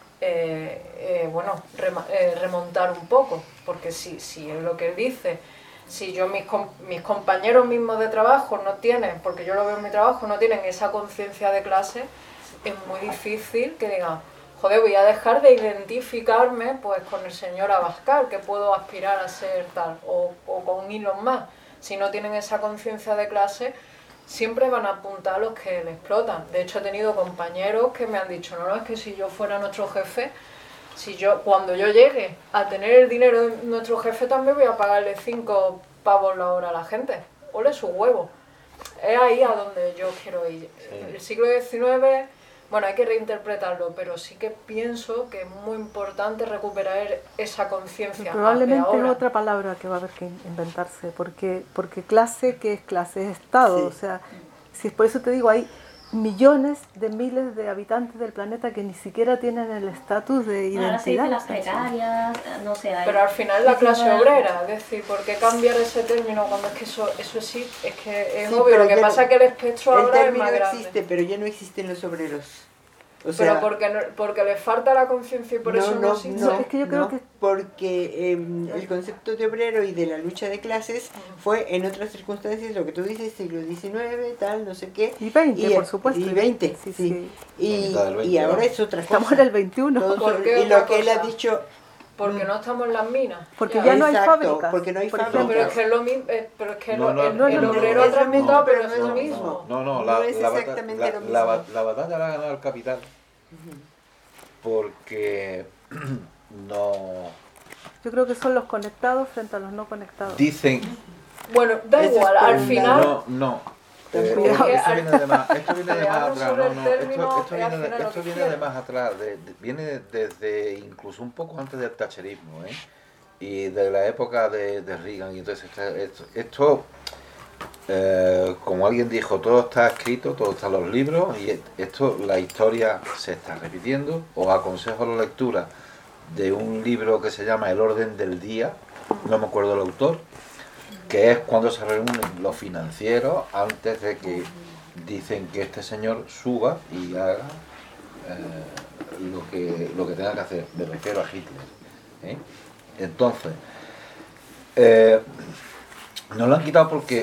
remontar un poco, porque si es lo que él dice, si yo mis compañeros mismos de trabajo no tienen, porque yo lo veo en mi trabajo, no tienen esa conciencia de clase, es muy difícil que digan, joder, voy a dejar de identificarme pues con el señor Abascal, que puedo aspirar a ser tal, o con Elon Musk. Si no tienen esa conciencia de clase, siempre van a apuntar a los que le explotan. De hecho, he tenido compañeros que me han dicho, no, es que si yo fuera nuestro jefe, cuando yo llegue a tener el dinero de nuestro jefe, también voy a pagarle 5 pavos la hora a la gente. Ole su huevo. Es ahí a donde yo quiero ir. Sí. El siglo XIX, bueno, hay que reinterpretarlo, pero sí que pienso que es muy importante recuperar esa conciencia. Probablemente es otra palabra que va a haber que inventarse, porque clase, ¿qué es clase? Es Estado. Sí. O sea, si es por eso te digo, hay millones de miles de habitantes del planeta que ni siquiera tienen el estatus de identidad. Ahora se dicen las precarias, no sé. Pero al final la clase obrera, es decir, ¿por qué cambiar ese término cuando es que eso sí, es que es obvio? Lo que pasa es que el espectro ahora es más grande. El término existe, pero ya no existen los obreros. O sea, pero porque les falta la conciencia y por eso no existe. No, es que yo creo que porque el concepto de obrero y de la lucha de clases fue en otras circunstancias, lo que tú dices, siglo XIX, tal, no sé qué. Y 20, por supuesto. Y 20, sí. Y ahora es otra cosa. Estamos en el 21. Y lo que él ha dicho... Porque no estamos en las minas. Porque ya no hay fábricas. Porque no hay fábricas. Pero es que es lo mismo, el obrero ha transmutado, pero es lo mismo. No es exactamente lo mismo. La batalla la ha ganado el capital. Porque no... Yo creo que son los conectados frente a los no conectados. Dicen... Bueno, da igual, al final... No. Esto viene de más atrás. Esto viene de más atrás. Viene desde incluso un poco antes del thatcherismo, y de la época de Reagan. Y entonces esto como alguien dijo, todo está escrito, todo está en los libros, y la historia se está repitiendo. Os aconsejo la lectura de un libro que se llama El orden del día, no me acuerdo el autor, que es cuando se reúnen los financieros antes de que dicen que este señor suba y haga lo que tenga que hacer. Me refiero a Hitler. Entonces, nos lo han quitado porque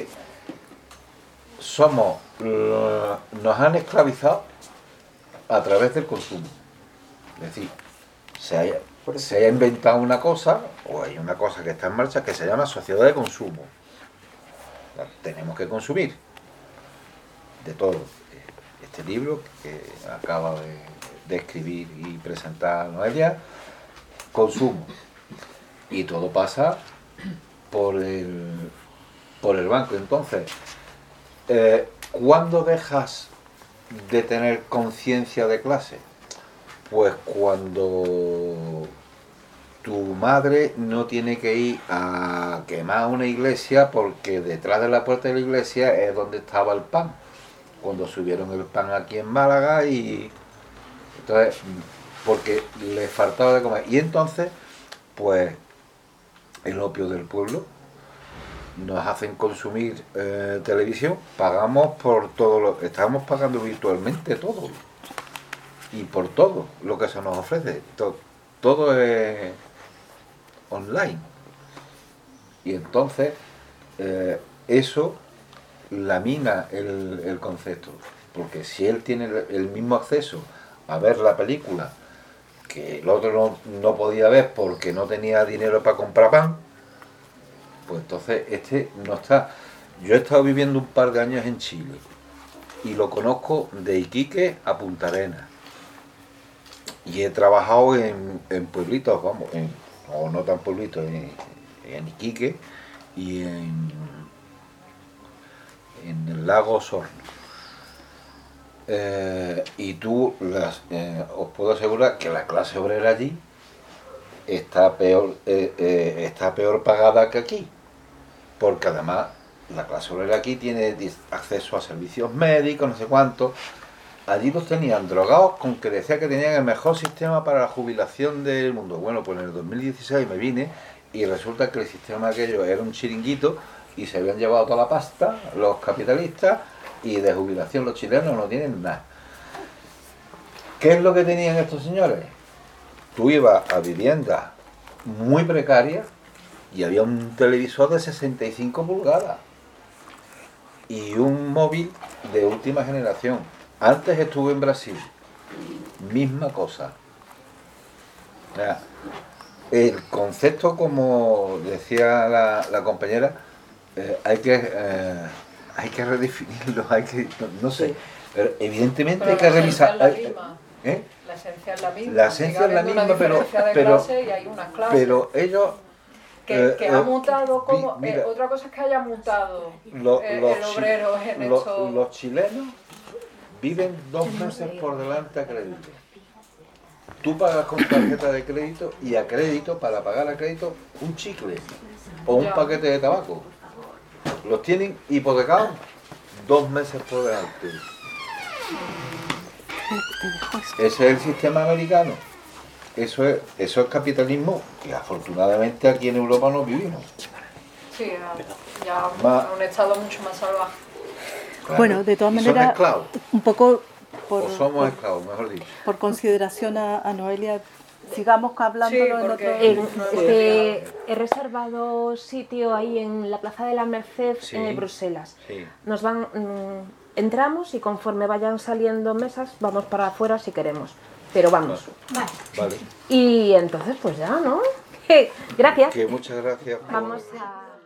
nos han esclavizado a través del consumo. Es decir, se haya inventado una cosa, o hay una cosa que está en marcha, que se llama sociedad de consumo. Tenemos que consumir de todo. Este libro que acaba de escribir y presentar Noelia, consumo. Y todo pasa por el banco. Entonces, ¿cuándo dejas de tener conciencia de clase? Pues cuando tu madre no tiene que ir a quemar una iglesia porque detrás de la puerta de la iglesia es donde estaba el pan, cuando subieron el pan aquí en Málaga, y entonces, porque les faltaba de comer. Y entonces, pues, el opio del pueblo, nos hacen consumir televisión, pagamos por todo estamos pagando virtualmente todo, y por todo lo que se nos ofrece, todo es online. Y entonces eso lamina el concepto, porque si él tiene el mismo acceso a ver la película que el otro no podía ver porque no tenía dinero para comprar pan, pues entonces este no está. Yo he estado viviendo un par de años en Chile y lo conozco de Iquique a Punta Arenas, y he trabajado en pueblitos, vamos, o no tan pueblitos, en Iquique y en el lago Osorno. Y tú os puedo asegurar que la clase obrera allí está peor pagada que aquí, porque además la clase obrera aquí tiene acceso a servicios médicos, no sé cuánto. Allí los tenían drogados con que decía que tenían el mejor sistema para la jubilación del mundo. Bueno, pues en el 2016 me vine y resulta que el sistema aquello era un chiringuito y se habían llevado toda la pasta los capitalistas, y de jubilación los chilenos no tienen nada. ¿Qué es lo que tenían estos señores? Tú ibas a viviendas muy precarias y había un televisor de 65 pulgadas y un móvil de última generación. Antes estuve en Brasil, misma cosa. O sea, el concepto, como decía la compañera, hay que redefinirlo, no sé, pero evidentemente pero hay que revisar. La esencia es la misma. La esencia es la misma, pero y hay unas clases. Pero ellos que ha mutado como mira, otra cosa es que haya mutado el obrero en esto. Los chilenos viven 2 meses por delante a crédito. Tú pagas con tarjeta de crédito, y a crédito, para pagar a crédito, un chicle o un paquete de tabaco. Los tienen hipotecados 2 meses por delante. Ese es el sistema americano. Eso es capitalismo, que afortunadamente aquí en Europa no vivimos. Sí, ya un estado mucho más salvaje. Claro. Bueno, de todas maneras, un poco somos esclavos, mejor dicho. Por consideración a Noelia, sigamos hablándolo en otro... He reservado sitio ahí en la Plaza de la Merced, en Bruselas. Sí. Entramos y conforme vayan saliendo mesas, vamos para afuera si queremos. Pero vamos. Vale. Y entonces, pues ya, ¿no? Gracias. Que muchas gracias. Vamos a...